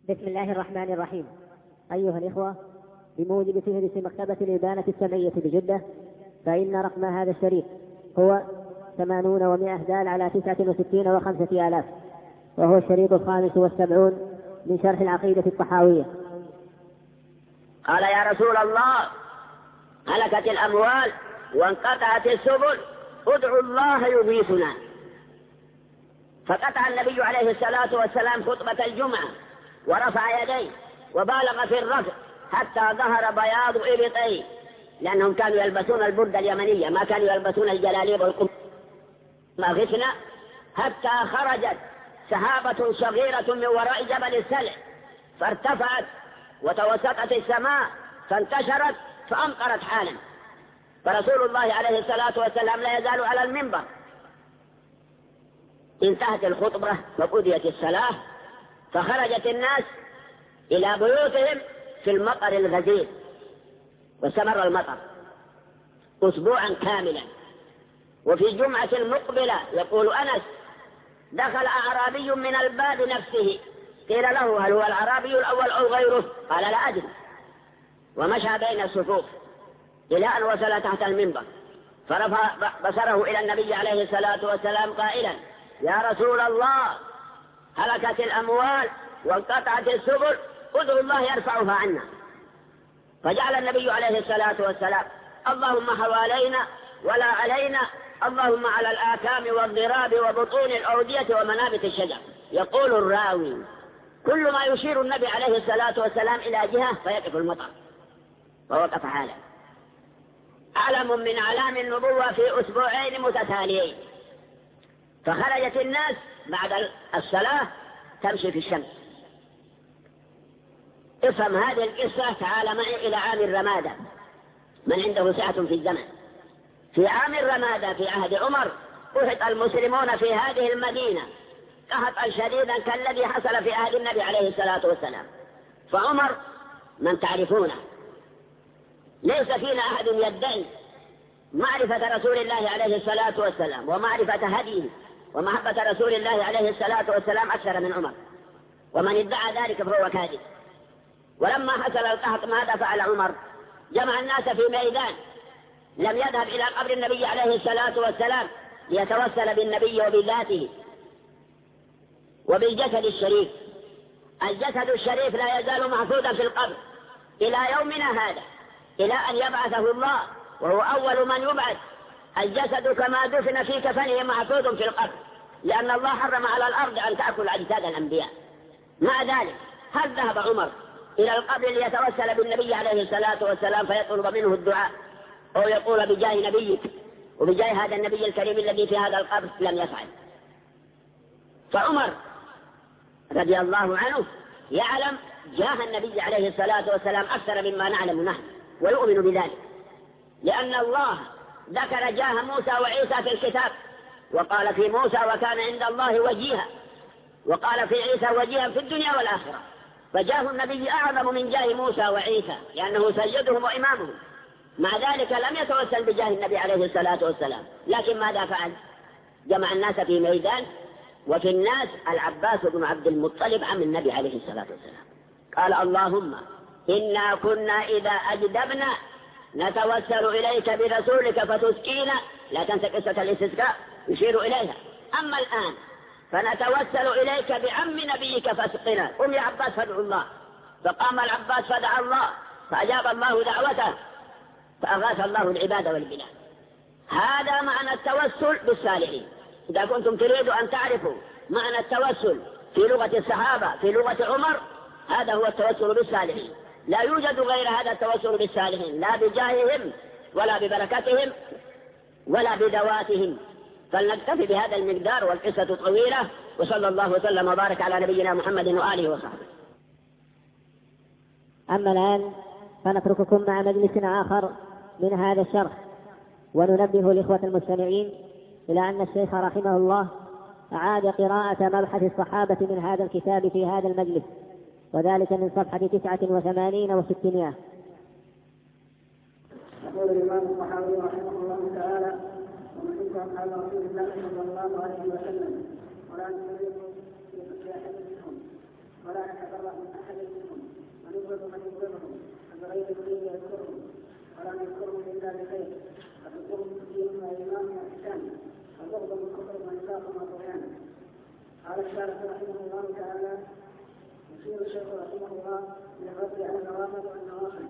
بسم الله الرحمن الرحيم. أيها الإخوة، بموجب فهرس مكتبة الإبانة السمعية بجدة، فإن رقم هذا الشريط هو 80 و100 دال على 69 و5 آلاف، وهو الشريط 75 من شرح العقيدة الطحاوية. قال: يا رسول الله، هلكت الأموال وانقطعت السبل، ادعوا الله يغيثنا. فقطع النبي عليه الصلاة والسلام خطبة الجمعة ورفع يديه وبالغ في الرفع حتى ظهر بياض إبطيه، لأنهم كانوا يلبسون البردة اليمنية، ما كانوا يلبسون الجلاليب والقمصان. غثنا حتى خرجت سحابة صغيرة من وراء جبل السلع فارتفعت وتوسطت السماء فانتشرت فأمطرت حالا. فرسول الله عليه الصلاة والسلام لا يزال على المنبر. انتهت الخطبة وقضيت الصلاة، فخرجت الناس إلى بيوتهم في المطر الغزير، واستمر المطر أسبوعا كاملا. وفي الجمعة المقبلة يقول أنس: دخل أعرابي من الباب نفسه، قيل له: هل هو الأعرابي الأول أو غيره؟ قال: لا أدري. ومشى بين الصفوف إلى أن وصل تحت المنبر، فرفع بصره إلى النبي عليه الصلاة والسلام قائلا: يا رسول الله، هلكت الأموال وانقطعت السبل، ادعوا الله يرفعها عنا. فجعل النبي عليه الصلاة والسلام: اللهم حوالينا ولا علينا، اللهم على الآكام والضراب وبطون الأودية ومنابت الشجر. يقول الراوي: كل ما يشير النبي عليه الصلاة والسلام إلى جهة فيقف المطر، فوقف حالا. علم من أعلام النبوة في أسبوعين متتاليين. فخرجت الناس بعد الصلاة تمشي في الشمس. افهم هذه القصة. تعال معي إلى عام الرمادة، من عنده سعة في الزمن. في عام الرمادة في عهد عمر قحط المسلمون في هذه المدينة قحطا شديدا كالذي حصل في عهد النبي عليه الصلاة والسلام. فعمر من تعرفونه، ليس فينا أحد يدعي معرفة رسول الله عليه الصلاة والسلام ومعرفة هديه ومحبة رسول الله عليه الصلاة والسلام أكثر من عمر، ومن ادعى ذلك فهو كاذب. ولما حصل القحط ماذا فعل عمر؟ جمع الناس في ميدان، لم يذهب إلى قبر النبي عليه الصلاة والسلام ليتوسل بالنبي وبذاته وبالجسد الشريف. الجسد الشريف لا يزال محفوظا في القبر إلى يومنا هذا، إلى أن يبعثه الله، وهو أول من يبعث. الجسد كما دفن في كفنه محفوظ في القبر، لأن الله حرم على الأرض أن تأكل أجساد الأنبياء. مع ذلك هل ذهب عمر إلى القبر ليتوسل بالنبي عليه الصلاة والسلام فيطلب منه الدعاء أو يقول بجاه نبيك وبجاه هذا النبي الكريم الذي في هذا القبر؟ لم يفعل. فعمر رضي الله عنه يعلم جاه النبي عليه الصلاة والسلام أكثر مما نعلم نحن، ويؤمن بذلك، لأن الله ذكر جاه موسى وعيسى في الكتاب، وقال في موسى: وكان عند الله وجيها، وقال في عيسى: وجيها في الدنيا والآخرة. فجاه النبي أعظم من جاه موسى وعيسى، لأنه سيدهم وإمامهم. مع ذلك لم يتوسل بجاه النبي عليه الصلاة والسلام، لكن ماذا فعل؟ جمع الناس في ميدان، وفي الناس العباس بن عبد المطلب عم النبي عليه الصلاة والسلام. قال: اللهم إنا كنا إذا أجدبنا نتوسل إليك برسولك فتسقينا. لا تنسى قصة الاستسقاء، يشير إليها. أما الآن فنتوسل إليك بعم نبيك فاسقنا. قم يا عباس فادعوا الله. فقام العباس فدعا الله فأجاب الله دعوته فأغاث الله العباد والبلاد. هذا معنى التوسل بالصالحين. إذا كنتم تريدوا أن تعرفوا معنى التوسل في لغة الصحابة في لغة عمر، هذا هو التوسل بالصالحين. لا يوجد غير هذا التوسل بالصالحين، لا بجاههم ولا ببركتهم ولا بذواتهم. فلنكتفي بهذا المقدار، والقصة طويلة. وصلى الله وسلم وبارك على نبينا محمد وآله وصحبه. أما الآن فنترككم مع مجلس آخر من هذا الشرح، وننبه الإخوة المستمعين إلى أن الشيخ رحمه الله أعاد قراءة مبحث الصحابة من هذا الكتاب في هذا المجلس، وذلك من صفحة 89 و600. يقول الإمام الطحاوي رحمه الله تعالى: ومن حب أصحاب رسول الله صلى الله عليه وسلم ولا نفرق في أحد منهم ولا نتبرأ من أحد منهم ونبغض من يبغضهم بغير دين يذكرهم ولا نذكرهم إلا بخير فذكرهم دين وإيمان وإحسان وبغض من كفر ونفاق وطغيان. قال الشارح رحمه الله تعالى: يشير الشيخ رحمه الله إلى الرد على النوافل والنوافل.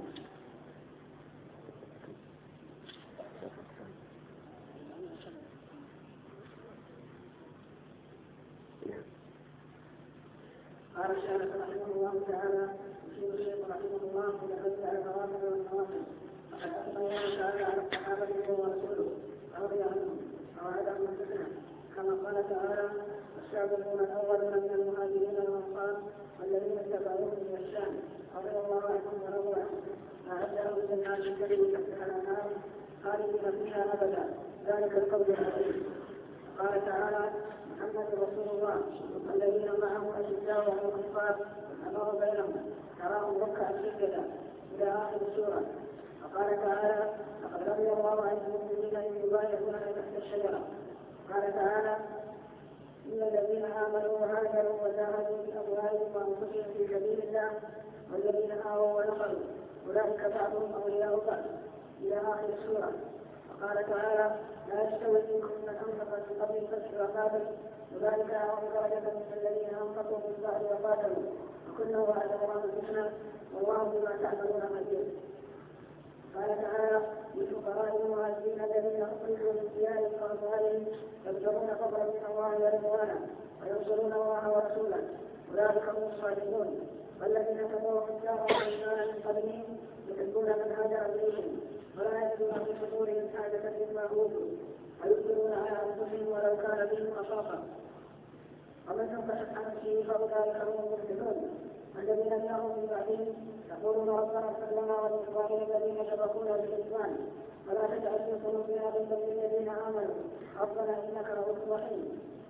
قال الشارح رحمه الله تعالى: يشير الشيخ رحمه الله إلى الرد على النوافل والنوافل. وقد أثنى الله تعالى على الصحابة ورسوله رضي عنهم ووعدهم الحسنى كما قال تعالى: السابقون الأولون من المهاجرين والأنصار والذين اتبعوهم بإحسان رضي الله عنهم ورضوا عنه أعد لهم جنات تجري تحتها الأنهار خالدين فيها أبدا ذلك القول العظيم. قال تعالى: محمد رسول الله والذين معه أشداء على الكفار أمر بينهم تراهم ركعا سجدا إلى آخر السورة. وقال تعالى: لقد رضي الله عن المؤمنين إذ يبايعونك تحت الشجرة. قال تعالى: إن الذين آمنوا وهاجروا وجاهدوا بأموالهم وأنفسهم في سبيل الله والذين آووا ونصروا أولئك بعضهم أولياء بعض إلى آخر السورة. وقال تعالى: لا يستوي منكم من أنفق من قبل الفتح وقاتل أولئك أعظم درجة من الذين أنفقوا من بعد وقاتلوا وكلا وعد الله الحسنى والله بما تعملون خبير. قال تعالى: للفقراء المهاجرين الذين أخرجوا من ديارهم وأموالهم يبتغون فضلا من الله ورضوانا وينصرون الله ورسوله أولئك هم الصادقون. والذين تبوأوا الدار والإيمان من قبلهم يحبون من هاجر إليهم ولا يجدون في صدورهم حاجة مما أوتوا ويؤثرون على أنفسهم ولو كان بهم خصاصة ومن ينفق عن نفسه فأولئك هم المفلحون. الذين جاءوا من بعدهم يقولون ربنا اغفر لنا ولإخواننا الذين سبقونا بالإيمان ولا تجعل في قلوبنا غلا للذين آمنوا ربنا إنك رؤوف رحيم.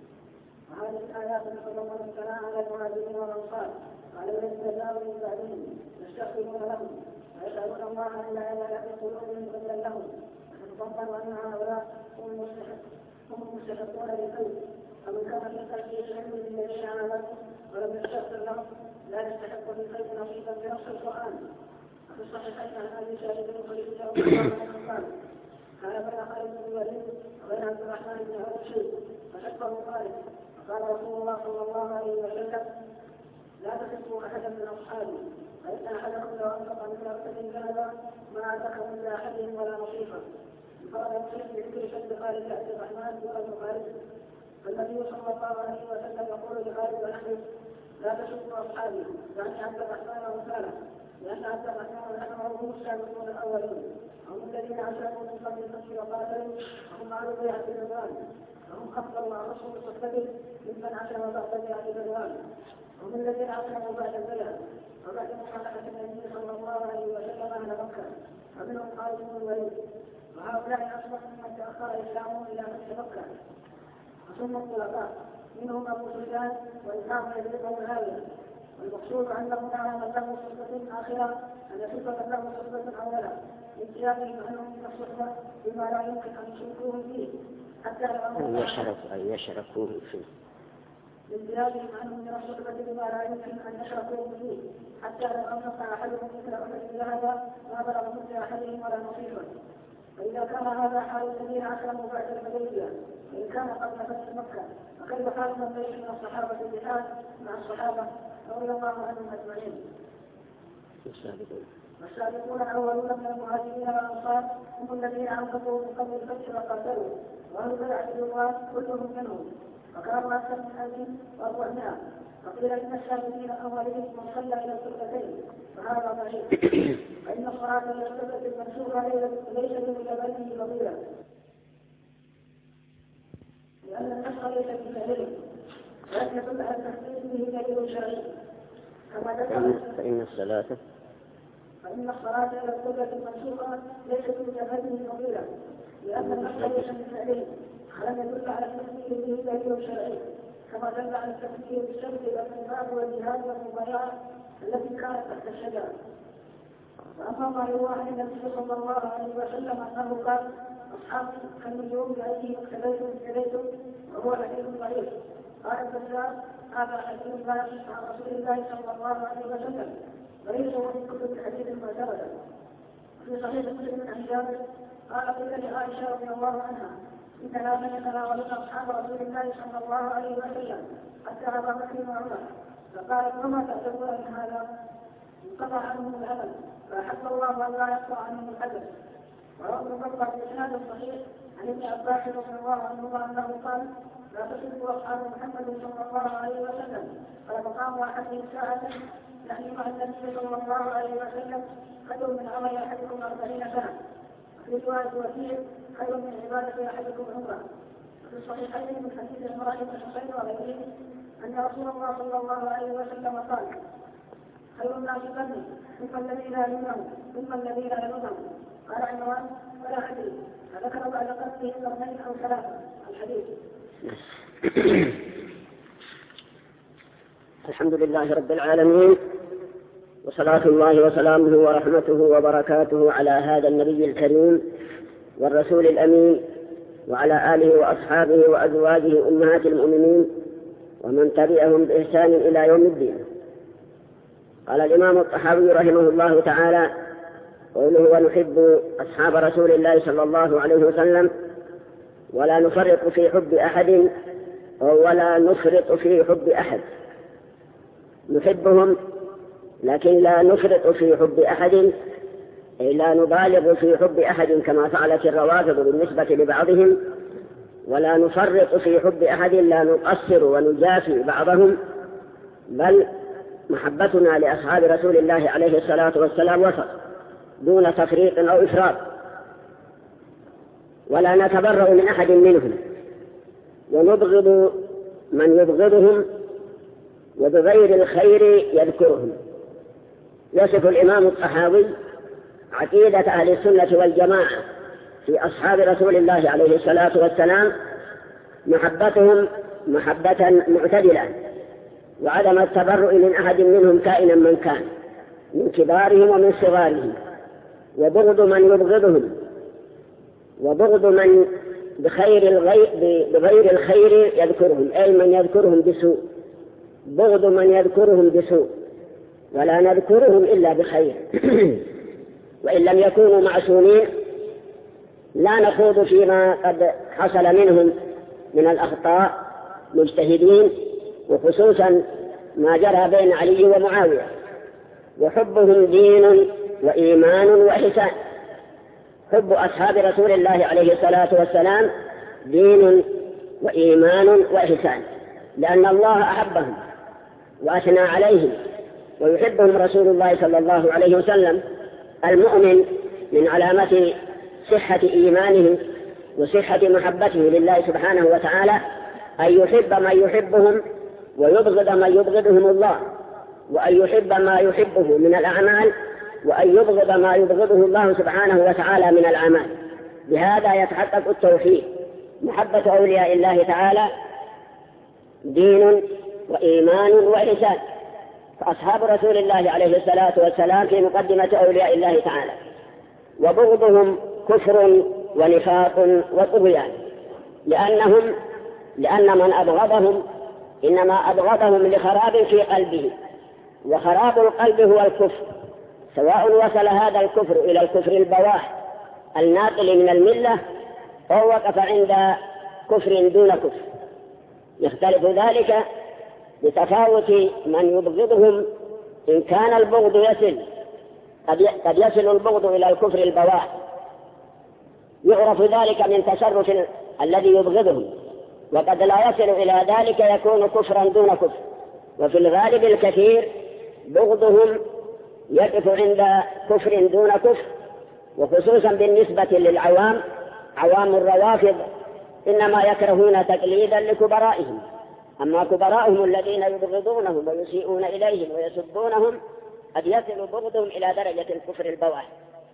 وهذه الآيات تتضمن الثناء على المهاجرين والأنصار وعلى الذين جاءوا من بعدهم يستغفرون لهم ويسألون الله أن لا يجعل في قلوبهم غلا لهم فتضمن أن هؤلاء هم المستحقون للخير. فمن كان في قلبه علم بالذين آمنوا ولم يستغفر لهم لا يستحق بالخير نصيبا بنص القرآن. وفي الصحيحين عن أبي سعيد الخدري رضي الله عنه قال: كان بين خالد بن الوليد وبين عبد الرحمن بن عوف شيء فشكه خالد فقال رسول الله صلى الله عليه وسلم: لا تحبوا أحدا من أصحابي فإن أحدكم لو أنفق من أرض ذهبا ما أتاك من أحدهم ولا نصيفا. فقال يمسك بذكر شد خالد عبد الرحمن ولد خالد. فالنبي صلى الله عليه وسلم يقول لخالد ونحن: لا تشكوا أصحابي يعني عبد الرحمن ومثاله لأن عبد الرحمن ونحن هم السابقون الأولون هم الذين أسلموا من قبل الفتح وقاتلوا وهم على بيعة الرضوان وهم أفضل وأرسلوا صحبته ممن أسلم بعد بيعة الرضوان هم الذين أسلموا بعد البيعة وبعد مخالفة النبي صلى الله عليه وسلم أهل مكة ومنهم خالد بن الوليد. وهؤلاء أصبح ممن تأخر إسلامهم إلى فتح مكة. ثم الخلفاء منهم أبو سفيان وإسحاق يزيد ومعاوية. والمقصود أنه نعى من له صحبة آخرة أن يصف من له صحبة أولا لامتيازهم عنهم من الصحبة بما لا يمكن أن يشركوه فيه حتى لو يشركوه فيه لامتيازهم عنهم من الصحبة بما لا يمكن أن يشركوه فيه حتى لو أنفق أحدهم مثل أحد ذهب ما بلغ مثل أحدهم ولا نصيبا. فإذا كان هذا حال الذين أسلموا بعد الحديبية وإن كان قبل فتح مكة فكيف حال من ليس من الصحابة الجهاد مع الصحابة رضي الله عنهم أجمعين. والسابقون الأولون من المهاجرين والأنصار هم الذين أنفقوا من قبل الفتح وقاتلوا وأهل بيعة الرضوان كلهم منهم وكانوا أكثر من 1400. فقيل إن السابقين الأولين من صلى إلى القبلتين فهذا ضعيف. فإن الصلاة إلى القبلة المنسوبة ليس بمجابته فضيلة لأن النص ليس بدليل ولكن يدل على التخصيص به دليل شرعي. فإن الصلاة إلى القبلة المنسوبة ليس بمجابته فضيلة لأن النص ليس بدليل ولم يدل على التخصيص به دليل شرعي كما دل على التفكير بالشمس والانفاق والجهاد والمبايعة التي كانت تحت الشجرة. وأما ما يروى عن النبي صلى الله عليه وسلم أنه قال: أصحابي كالنجوم بأيديهم اقتديتم وهو حديث ضعيف قال البزار هذا حديث الله عن رسول الله صلى الله عليه وسلم وليس من كل حديث معتمدا. في صحيح مسلم عن جابر قال قيل لعائشه رضي الله عنها اننا من يتناولون اصحاب رسول الله صلى الله عليه وسلم حتى ابا بكر وعمر فقالت وما تعتبرون من هذا؟ انقطع عنهم الامل فاحب الله ان لا يقطع عنهم الحدث. وروى ابن بطه باسناد صحيح عن ابن عباس رضي الله عنهما انه قال لا تسبوا اصحاب محمد صلى الله عليه وسلم فلمقام احدهم ساعه يعني مع النبي صلى الله عليه وسلم خير من عمل احدكم 40 سنه. في روايه وكيع خير من عباده احدكم عمره. في الصحيحين من حديث عمران بن حسين وغيره ان رسول الله صلى الله عليه وسلم قال خير الناس قرني ثم الذين يلونهم ثم الذين يلونهم. قال عمران ولا ادري فذكر بعد قتله قرنين او ثلاثه الحديث. الحمد لله رب العالمين، وصلاة الله وسلامه ورحمته وبركاته على هذا النبي الكريم والرسول الأمين وعلى آله وأصحابه وأزواجه أمهات المؤمنين ومن تبعهم بإحسان إلى يوم الدين. قال الإمام الطحاوي رحمه الله تعالى قوله ونحب أصحاب رسول الله صلى الله عليه وسلم ولا نفرط في حب أحد ولا نفرط في حب أحد. نحبهم لكن لا نفرط في حب أحد، أي لا نبالغ في حب أحد كما فعلت الروافض بالنسبة لبعضهم، ولا نفرط في حب أحد، لا نقصر ونجافي بعضهم، بل محبتنا لأصحاب رسول الله عليه الصلاة والسلام وسط دون تفريط أو إفراط. ولا نتبرأ من أحد منهم ونبغض من يبغضهم وبغير الخير يذكرهم. يصف الإمام الطحاوي عقيدة أهل السنة والجماعة في أصحاب رسول الله عليه الصلاة والسلام محبتهم محبة معتدلة، وعدم التبرؤ من أحد منهم كائنا من كان من كبارهم ومن صغارهم، وبغض من يبغضهم وبغض من بغير الخير يذكرهم، أي من يذكرهم بسوء، بغض من يذكرهم بسوء، ولا نذكرهم إلا بخير. وإن لم يكونوا معصومين لا نخوض فيما قد حصل منهم من الأخطاء مجتهدين، وخصوصا ما جرى بين علي ومعاوية. وحبهم دين وإيمان وإحسان. حب أصحاب رسول الله عليه الصلاة والسلام دين وإيمان وإحسان، لأن الله أحبهم وأثنى عليهم، ويحبهم رسول الله صلى الله عليه وسلم. المؤمن من علامة صحة إيمانه وصحة محبته لله سبحانه وتعالى أن يحب من يحبهم ويبغض من يبغضهم الله، وأن يحب ما يحبه من الأعمال وأن يبغض ما يبغضه الله سبحانه وتعالى من الأعمال. بهذا يتحقق التوحيد. محبة أولياء الله تعالى دين وإيمان وإحسان. فأصحاب رسول الله عليه الصلاة والسلام في مقدمة أولياء الله تعالى، وبغضهم كفر ونفاق وطغيان، لأن من أبغضهم إنما أبغضهم لخراب في قلبه، وخراب القلب هو الكفر، سواء وصل هذا الكفر إلى الكفر البواح الناقل من الملة أو وقف عند كفر دون كفر. يختلف ذلك بتفاوت من يبغضهم. إن كان البغض قد يصل البغض إلى الكفر البواح، يعرف ذلك من تصرف الذي يبغضهم، وقد لا يصل إلى ذلك يكون كفرا دون كفر. وفي الغالب الكثير بغضهم يقف عند كفر دون كفر، وخصوصا بالنسبة للعوام. عوام الروافض إنما يكرهون تقليدا لكبرائهم، أما كبرائهم الذين يبغضونهم ويسيئون إليهم ويسبونهم قد يصل بغضهم إلى درجة الكفر البواح.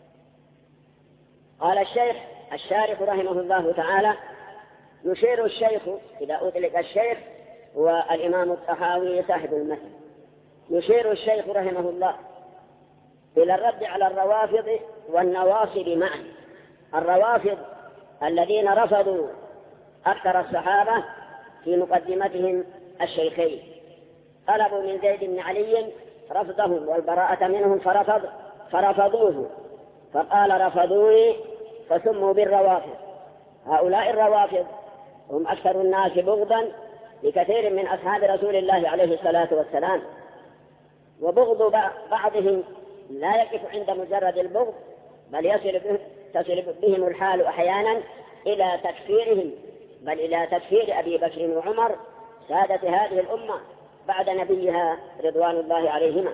قال الشيخ الشارح رحمه الله تعالى: يشير الشيخ، إذا أطلق الشيخ والإمام الطحاوي صاحب المثل، يشير الشيخ رحمه الله إلى الرد على الروافض والنواصب معا. الروافض الذين رفضوا أكثر الصحابة في مقدمتهم الشيخين طلبوا من زيد بن علي رفضهم والبراءة منهم فرفضوه، فقال رفضوني فسموا بالروافض. هؤلاء الروافض هم أكثر الناس بغضا لكثير من أصحاب رسول الله عليه الصلاة والسلام، وبغض بعضهم لا يقف عند مجرد البغض، بل تصل بهم الحال أحيانا إلى تكفيرهم، بل إلى تكفير أبي بكر وعمر سادة هذه الأمة بعد نبيها رضوان الله عليهما.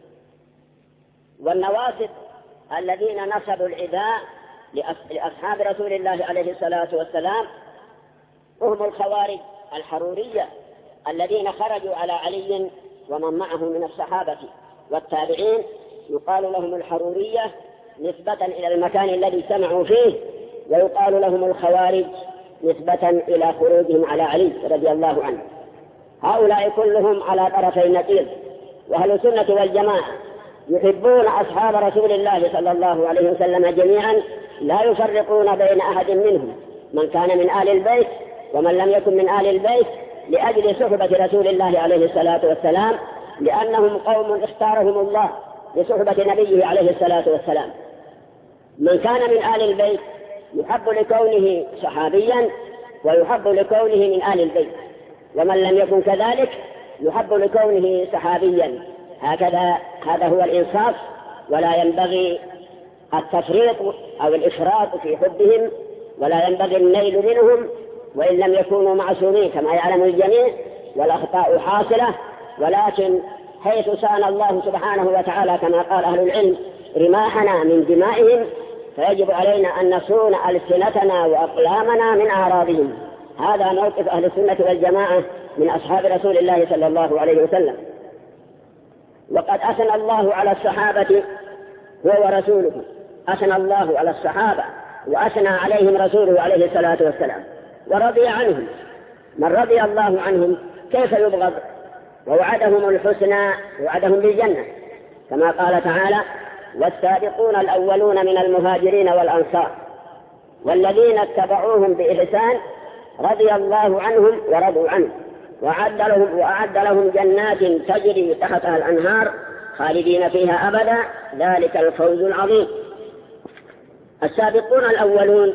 والنواصب الذين نصبوا العداء لأصحاب رسول الله عليه الصلاة والسلام هم الخوارج الحرورية الذين خرجوا على علي ومن معه من الصحابة والتابعين، يقال لهم الحرورية نسبة إلى المكان الذي سمعوا فيه، ويقال لهم الخوارج نسبة إلى خروجهم على علي رضي الله عنه. هؤلاء كلهم على طرفي النقيض، وأهل السنة والجماعة يحبون أصحاب رسول الله صلى الله عليه وسلم جميعا، لا يفرقون بين أحد منهم، من كان من آل البيت ومن لم يكن من آل البيت، لأجل صحبة رسول الله عليه الصلاة والسلام، لأنهم قوم اختارهم الله لصحبة نبيه عليه الصلاة والسلام. من كان من آل البيت يحب لكونه صحابيا ويحب لكونه من آل البيت، ومن لم يكن كذلك يحب لكونه صحابيا. هذا هو الإنصاف، ولا ينبغي التفريط أو الإفراط في حبهم، ولا ينبغي النيل منهم وإن لم يكونوا معصومين كما يعلم الجميع، والأخطاء حاصلة، ولكن حيث سأل الله سبحانه وتعالى كما قال أهل العلم رماحنا من دمائهم، فيجب علينا أن نصون ألسنتنا وأقلامنا من أعراضهم. هذا موقف أهل السنة والجماعة من أصحاب رسول الله صلى الله عليه وسلم. وقد أثنى الله على الصحابة هو ورسوله، أثنى الله على الصحابة وأثنى عليهم رسوله عليه الصلاة والسلام ورضي عنهم. من رضي الله عنهم كيف يبغض؟ ووعدهم الحسنى، وعدهم بالجنة كما قال تعالى: والسابقون الأولون من المهاجرين والأنصار والذين اتبعوهم بإحسان رضي الله عنهم ورضوا عنه وأعد لهم جنات تجري تحتها الأنهار خالدين فيها أبدا ذلك الفوز العظيم. السابقون الأولون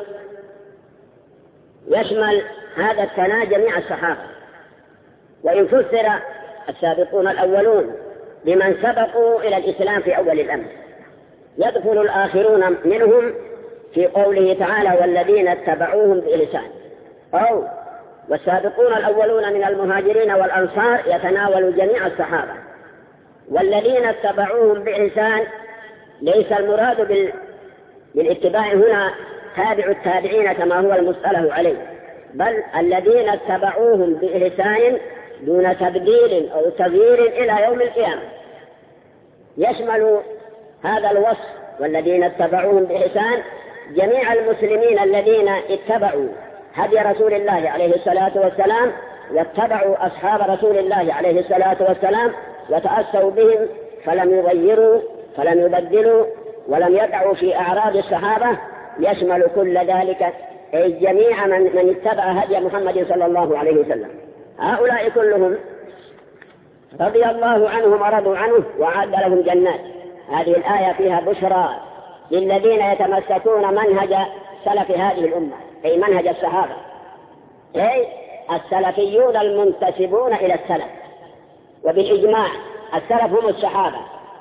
يشمل هذا الثناء جميع الصحابة، وإن فسر السابقون الأولون بمن سبقوا إلى الإسلام في أول الأمر، يدخل الآخرون منهم في قوله تعالى: والذين اتبعوهم بإحسان، أو والسابقون الأولون من المهاجرين والأنصار يتناول جميع الصحابة. والذين اتبعوهم بإحسان ليس المراد بالاتباع هنا تابع التابعين كما هو المصطلح عليه، بل الذين اتبعوهم بإحسان دون تبديل أو تغيير إلى يوم القيامة. يشمل هذا الوصف والذين اتبعوهم بإحسان جميع المسلمين الذين اتبعوا هدي رسول الله عليه الصلاة والسلام، واتبعوا أصحاب رسول الله عليه الصلاة والسلام وتأسوا بهم، فلم يغيروا فلم يبدلوا ولم يقعوا في أعراض الصحابة. يشمل كل ذلك أي جميع من اتبع هدي محمد صلى الله عليه وسلم. هؤلاء كلهم رضي الله عنهم ورضوا عنه وأعد لهم جنات. هذه الآية فيها بشرى للذين يتمسكون منهج سلف هذه الأمة، أي منهج الصحابة، أي السلفيون المنتسبون إلى السلف. وبالإجماع السلف هم الصحابة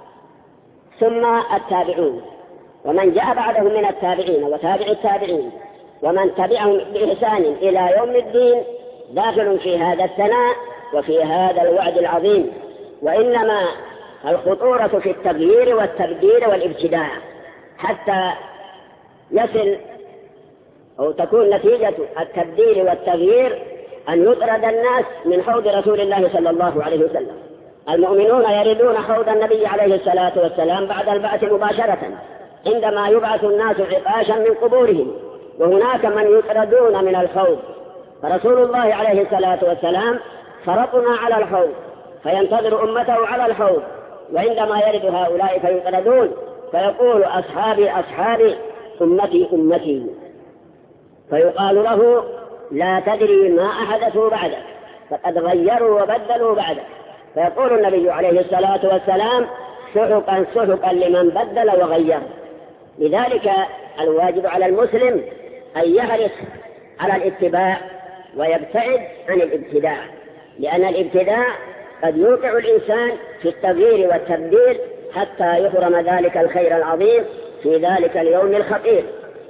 ثم التابعون، ومن جاء بعدهم من التابعين وتابع التابعين ومن تبعهم بإحسان إلى يوم الدين داخل في هذا الثناء وفي هذا الوعد العظيم. وإنما الخطورة في التغيير والتبديل والابتداع حتى يصل أو تكون نتيجة التبديل والتغيير أن يطرد الناس من حوض رسول الله صلى الله عليه وسلم. المؤمنون يردون حوض النبي عليه الصلاة والسلام بعد البعث مباشرة عندما يبعث الناس عطاشا من قبورهم، وهناك من يطردون من الحوض، فرسول الله عليه الصلاة والسلام فرطنا على الحوض فينتظر أمته على الحوض، وعندما يرد هؤلاء فيطردون فيقول: أصحابي أصحابي أمتي أمتي، فيقال له: لا تدري ما أحدثوا بعدك، فقد غيروا وبدلوا بعده. فيقول النبي عليه الصلاة والسلام: سحقا سحقا لمن بدل وغير. لذلك الواجب على المسلم أن يحرص على الاتباع ويبتعد عن الابتداع، لأن الابتداع قد يوقع الإنسان في التغيير والتبديل حتى يحرم ذلك الخير العظيم في ذلك اليوم الخطير.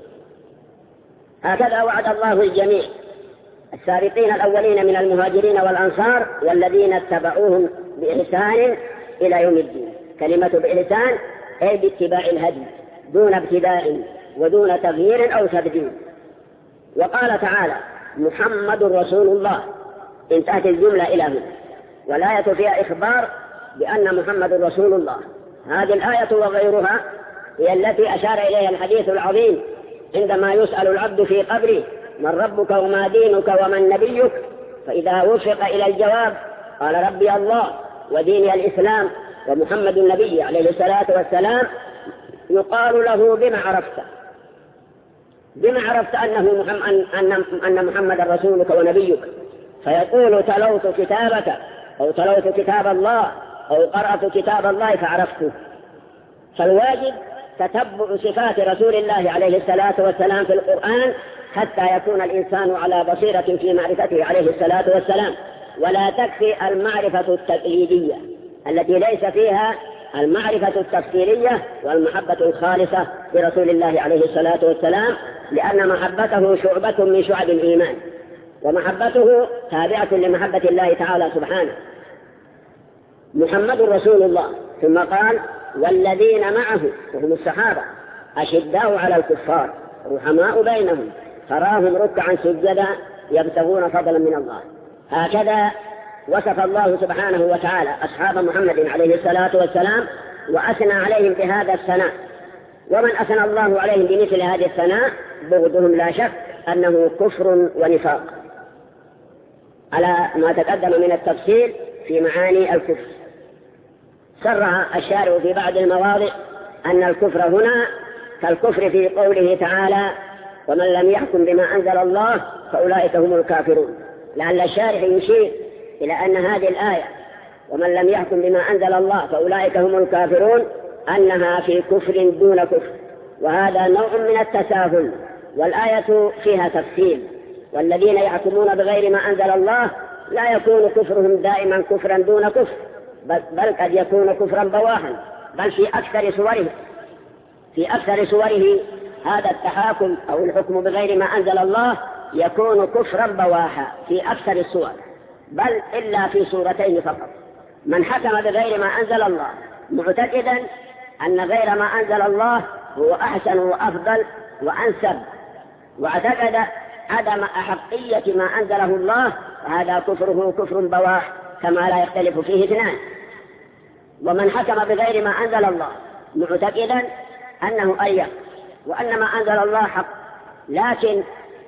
هكذا وعد الله الجميع، السابقين الأولين من المهاجرين والأنصار والذين اتبعوهم بإحسان إلى يوم الدين. كلمة بإحسان أي باتباع الهدي دون ابتداء ودون تغيير أو تبديل. وقال تعالى: محمد رسول الله، انتهت الجملة إلى هنا، والآية فيها إخبار بأن محمد رسول الله. هذه الآية وغيرها هي التي أشار إليها الحديث العظيم عندما يسأل العبد في قبره: من ربك وما دينك ومن نبيك؟ فإذا وفق إلى الجواب قال: ربي الله وديني الإسلام ومحمد النبي عليه الصلاة والسلام، يقال له: بما عرفت أن محمد رسولك ونبيك؟ فيقول: تلوت كتابك، أو تلوت كتاب الله، أو قرأت كتاب الله فعرفته. فالواجب تتبع صفات رسول الله عليه الصلاة والسلام في القرآن حتى يكون الإنسان على بصيرة في معرفته عليه الصلاة والسلام، ولا تكفي المعرفة التقليدية التي ليس فيها المعرفة التفصيلية والمحبة الخالصة لرسول الله عليه الصلاة والسلام، لأن محبته شعبة من شعب الإيمان، ومحبته تابعة لمحبة الله تعالى سبحانه. محمد رسول الله. ثم قال: والذين معه، وهم الصحابة، أشداء على الكفار رحماء بينهم تراهم ركعا سجدا يبتغون فضلا من الله. هكذا وصف الله سبحانه وتعالى أصحاب محمد عليه الصلاة والسلام وأثنى عليهم بهذا الثناء. ومن أثنى الله عليهم بمثل هذه الثناء بغضهم لا شك أنه كفر ونفاق، على ما تقدم من التفصيل في معاني الكفر. صرح الشارع في بعض المواضع أن الكفر هنا كالكفر في قوله تعالى: ومن لم يحكم بما أنزل الله فأولئك هم الكافرون. لعل الشارع يشير إلى أن هذه الآية ومن لم يحكم بما أنزل الله فأولئك هم الكافرون أنها في كفر دون كفر، وهذا نوع من التساهل، والآية فيها تفصيل. والذين يحكمون بغير ما أنزل الله لا يكون كفرهم دائما كفرا دون كفر، بل قد يكون كفرا بواحا، بل في أكثر صوره هذا التحاكم أو الحكم بغير ما أنزل الله يكون كفرا بواحا في أكثر الصور، بل إلا في صورتين فقط: من حكم بغير ما أنزل الله معتقدا أن غير ما أنزل الله هو أحسن وأفضل وأنسب، واعتقد عدم أحقية ما أنزله الله، فهذا كفره كفر بواح كما لا يختلف فيه اثنان. ومن حكم بغير ما أنزل الله معتقدا أنه أيق وأن ما أنزل الله حق، لكن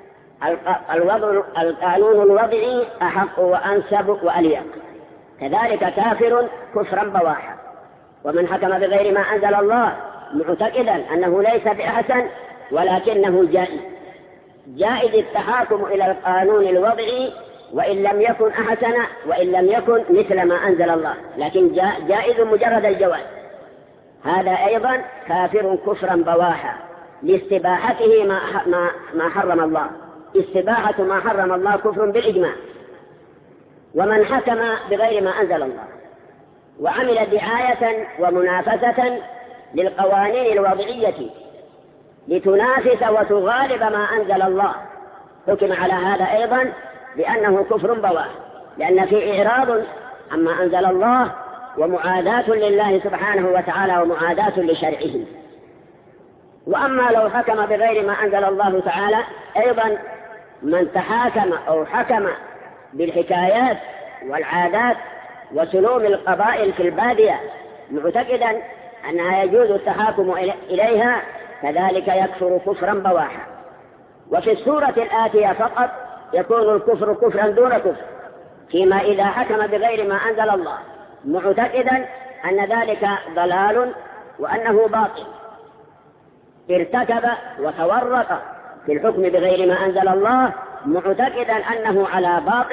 القانون الوضعي أحق وأنسب وأليق، كذلك كافر كفرا بواحا. ومن حكم بغير ما أنزل الله معتقدا أنه ليس بأحسن ولكنه جائز التحاكم إلى القانون الوضعي وإن لم يكن أحسن وإن لم يكن مثل ما أنزل الله، لكن جائز مجرد الجواز، هذا أيضا كافر كفرا بواحا لاستباحته ما حرم الله. استباحة ما حرم الله كفر بالإجماع. ومن حكم بغير ما أنزل الله وعمل دعاية ومنافسة للقوانين الوضعية لتنافس وتغالب ما أنزل الله حكم على هذا أيضا بأنه كفر بواح، لأن في إعراض عما أنزل الله ومعاداة لله سبحانه وتعالى ومعاداة لشرعه. وأما لو حكم بغير ما أنزل الله تعالى أيضا من تحاكم أو حكم بالحكايات والعادات وسلوم القبائل في البادية معتقدا أنها يجوز التحاكم إليها كذلك يكفر كفرا بواحا. وفي السورة الآتية فقط يكون الكفر كفرا دون كفر، فيما إذا حكم بغير ما أنزل الله معتقدا أن ذلك ضلال وأنه باطل، ارتكب وتورط في الحكم بغير ما أنزل الله معتقدا أنه على باطل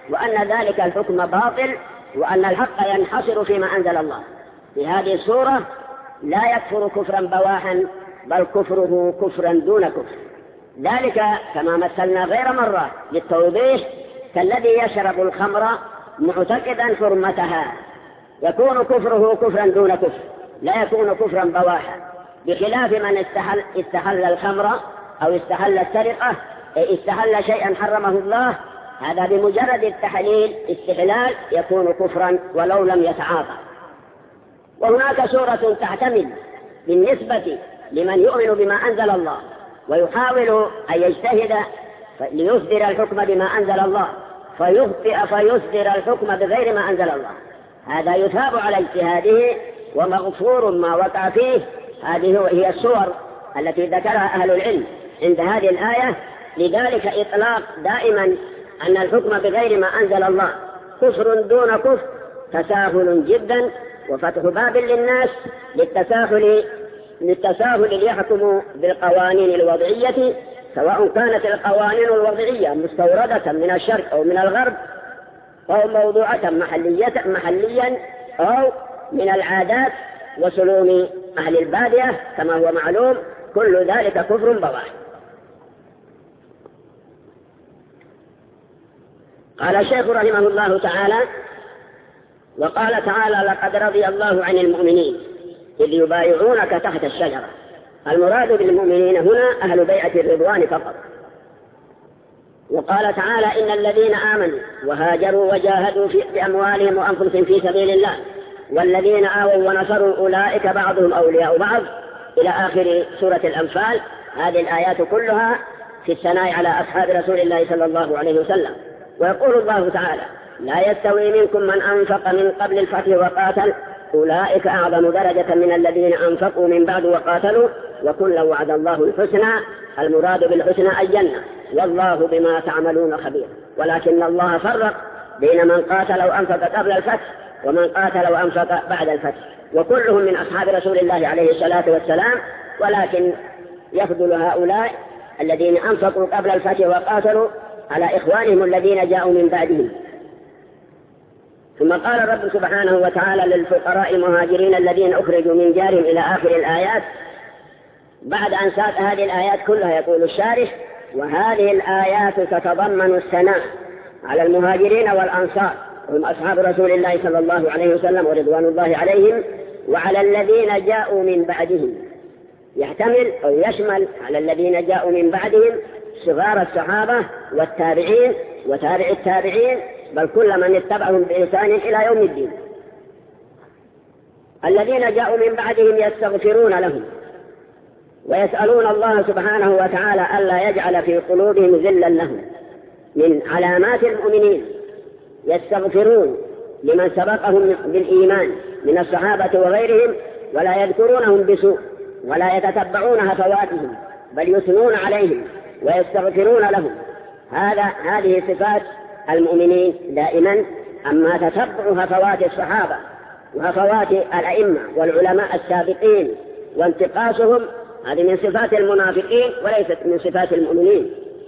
وأن ذلك الحكم باطل، وأن الحق ينحصر فيما أنزل الله. في هذه السورة لا يكفر كفرا بواحا، بل كفره كفرا دون كفر. ذلك كما مثلنا غير مرة للتوضيح كالذي يشرب الخمر معتقدا حرمتها، يكون كفره كفرا دون كفر، لا يكون كفرا بواحا، بخلاف من استحل الخمر أو استحل السرقة، استحل شيئا حرمه الله، هذا بمجرد التحليل استحلال يكون كفرا ولو لم يتعاطى. وهناك سورة تحتمل بالنسبة لمن يؤمن بما أنزل الله ويحاول أن يجتهد ليصدر الحكم بما أنزل الله فيخطئ فيصدر الحكم بغير ما أنزل الله، هذا يثاب على اجتهاده ومغفور ما وقع فيه. هذه هي الصور التي ذكرها أهل العلم عند هذه الآية. لذلك إطلاق دائما أن الحكم بغير ما أنزل الله كفر دون كفر تساهل جدا، وفتح باب للناس للتساهل ليحكموا بالقوانين الوضعية، سواء كانت القوانين الوضعية مستوردة من الشرق أو من الغرب، أو موضوعة محليا، أو من العادات وسلوم أهل البادية كما هو معلوم، كل ذلك كفر بواح. قال الشيخ رحمه الله تعالى: وقال تعالى: لقد رضي الله عن المؤمنين إذ يبايعونك تحت الشجرة. المراد بالمؤمنين هنا أهل بيعة الرضوان فقط. وقال تعالى: إن الذين آمنوا وهاجروا وجاهدوا بأموالهم وأنفسهم في سبيل الله والذين آووا ونصروا أولئك بعضهم أولياء بعض، إلى آخر سورة الأنفال. هذه الآيات كلها في الثناء على أصحاب رسول الله صلى الله عليه وسلم. ويقول الله تعالى: لا يستوي منكم من أنفق من قبل الفتح وقاتل أولئك أعظم درجة من الذين أنفقوا من بعد وقاتلوا وكلا وعد الله الحسنى. المراد بالحسنى الجنة، والله بما تعملون خبير. ولكن الله فرق بين من قاتل وأنفق قبل الفتح ومن قاتل وأنفق بعد الفتح، وكلهم من أصحاب رسول الله عليه الصلاة والسلام، ولكن يفضل هؤلاء الذين أنفقوا قبل الفتح وقاتلوا على إخوانهم الذين جاءوا من بعدهم. ثم قال الرب سبحانه وتعالى: للفقراء المهاجرين الذين أخرجوا من ديارهم، إلى آخر الآيات. بعد أن ساق هذه الآيات كلها يقول الشارح: وهذه الآيات تتضمن الثناء على المهاجرين والأنصار، هم أصحاب رسول الله صلى الله عليه وسلم ورضوان الله عليهم، وعلى الذين جاءوا من بعدهم. يحتمل أو يشمل على الذين جاءوا من بعدهم صغار الصحابة والتابعين وتابع التابعين، بل كل من اتبعهم بإحسان إلى يوم الدين. الذين جاءوا من بعدهم يستغفرون لهم ويسألون الله سبحانه وتعالى ألا يجعل في قلوبهم ذلا لهم. من علامات المؤمنين يستغفرون لمن سبقهم بالإيمان من الصحابة وغيرهم، ولا يذكرونهم بسوء ولا يتتبعون هفواتهم، بل يثنون عليهم ويستغفرون لهم. هذه صفات المؤمنين دائما. أما تتبع هفوات الصحابة وهفوات الأئمة والعلماء السابقين وانتقاصهم، هذه من صفات المنافقين وليست من صفات المؤمنين.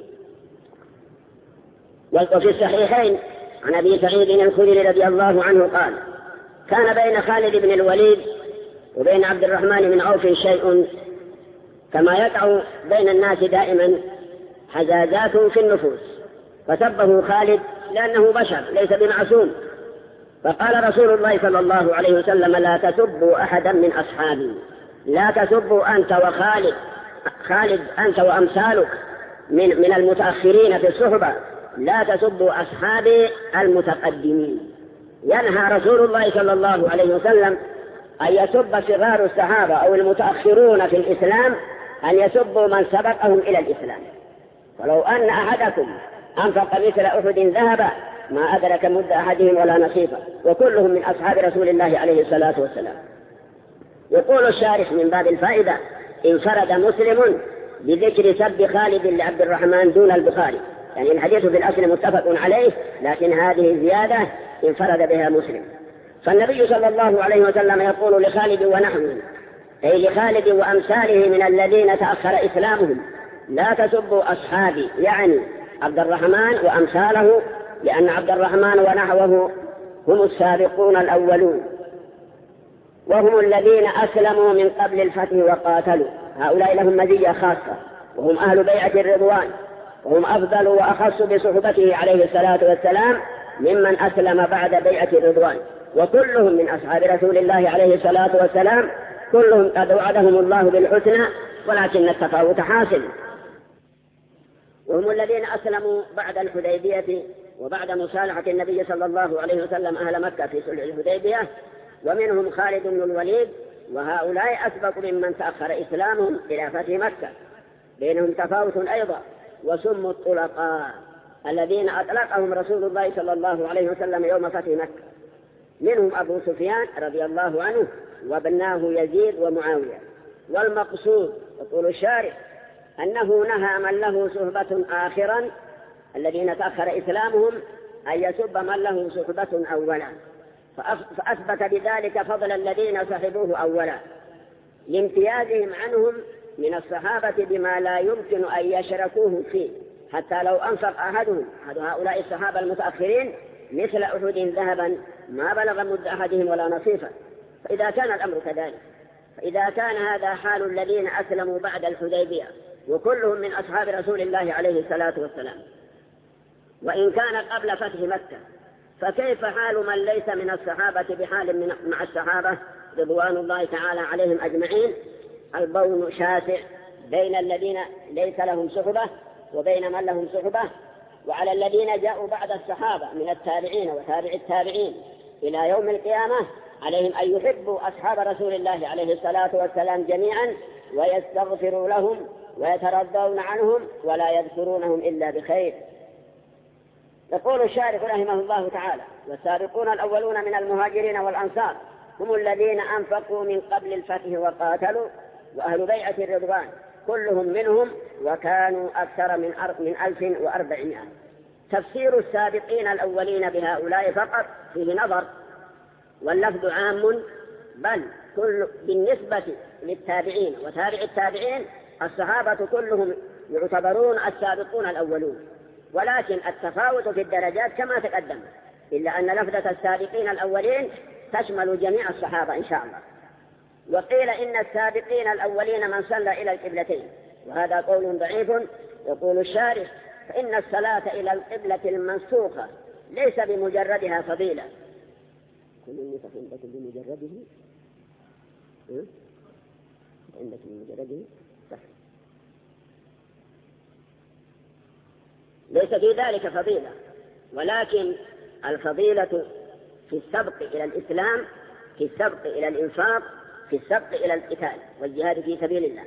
وفي الصحيحين عن أبي سعيد الخدري رضي الله عنه قال: كان بين خالد بن الوليد وبين عبد الرحمن بن عوف شيء، كما يقع بين الناس دائما حزازات في النفوس، فسبه خالد لأنه بشر ليس بمعصوم، فقال رسول الله صلى الله عليه وسلم: لا تسبوا أحدا من أصحابي، لا تسبوا أنت وخالد، خالد أنت وأمثالك من المتأخرين في الصحبة، لا تسبوا أصحابي المتقدمين. ينهى رسول الله صلى الله عليه وسلم أن يسب صغار الصحابة أو المتأخرون في الإسلام أن يسبوا من سبقهم إلى الإسلام. ولو أن أحدكم أنفق مثل أحد ذهبا ما أدرك مد أحدهم ولا نصيفا، وكلهم من أصحاب رسول الله عليه الصلاة والسلام. يقول الشارح من باب الفائدة: انفرد مسلم بذكر سب خالد لعبد الرحمن دون البخاري، يعني الحديث في الأصل متفق عليه، لكن هذه زيادة انفرد بها مسلم. فالنبي صلى الله عليه وسلم يقول لخالد ونحوه، أي لخالد وأمثاله من الذين تأخر إسلامهم: لا تسبوا أصحابي، يعني عبد الرحمن وأمثاله لأن عبد الرحمن ونحوه هم السابقون الأولون، وهم الذين أسلموا من قبل الفتح وقاتلوا. هؤلاء لهم مزية خاصة، وهم أهل بيعة الرضوان، وهم أفضل وأخص بصحبته عليه الصلاة والسلام ممن أسلم بعد بيعة الرضوان، وكلهم من أصحاب رسول الله عليه الصلاة والسلام، كلهم قد وعدهم الله بالحسنى، ولكن التفاوت حاصل. وهم الذين أسلموا بعد الحديبية وبعد مصالحة النبي صلى الله عليه وسلم أهل مكة في صلح الحديبية، ومنهم خالد بن الوليد، وهؤلاء أسبق ممن تأخر إسلامهم إلى فتح مكة. بينهم تفاوت أيضا، وسموا الطلقاء الذين أطلقهم رسول الله صلى الله عليه وسلم يوم فتح مكة. منهم أبو سفيان رضي الله عنه وابناه يزيد ومعاوية. والمقصود يقول الشارع أنه نهى من له صحبة آخرا الذين تأخر إسلامهم أن يسب من له صحبة أولا، فأثبت بذلك فضل الذين صحبوه أولا لامتيازهم عنهم من الصحابة بما لا يمكن أن يشركوه فيه، حتى لو أنفق أحد هؤلاء الصحابة المتأخرين مثل أحد ذهبا ما بلغ مد أحدهم ولا نصيفا. فإذا كان الأمر كذلك، فإذا كان هذا حال الذين أسلموا بعد الحديبية وكلهم من أصحاب رسول الله عليه الصلاة والسلام، وإن كان قبل فتح مكة، فكيف حال من ليس من الصحابة بحال مع الصحابة رضوان الله تعالى عليهم أجمعين؟ البون شاسع بين الذين ليس لهم صحبة وبين من لهم صحبة. وعلى الذين جاءوا بعد الصحابة من التابعين وتابع التابعين إلى يوم القيامة عليهم أن يحبوا أصحاب رسول الله عليه الصلاة والسلام جميعا، ويستغفروا لهم ويترضون عنهم ولا يذكرونهم إلا بخير. يقول الشارح رحمه الله تعالى: والسابقون الأولون من المهاجرين والأنصار هم الذين أنفقوا من قبل الفتح وقاتلوا، وأهل بيعة الرضوان كلهم منهم، وكانوا أكثر من 1400. تفسير السابقين الأولين بهؤلاء فقط فيه نظر، واللفظ عام، بل كل بالنسبة للتابعين وتابع التابعين الصحابة كلهم يعتبرون السابقون الأولون، ولكن التفاوت في الدرجات كما تقدم، إلا أن لفظة السابقين الأولين تشمل جميع الصحابة إن شاء الله. وقيل إن السابقين الأولين من صلى إلى القبلتين، وهذا قول ضعيف. يقول الشارح: فإن الصلاة إلى القبلة المنسوخة ليس بمجردها فضيلة. كل النساء عندكم بمجرده، عندكم بمجرده صح، ليس في ذلك فضيلة، ولكن الفضيلة في السبق إلى الإسلام، في السبق إلى الإنفاق، في السبق إلى القتال والجهاد في سبيل الله،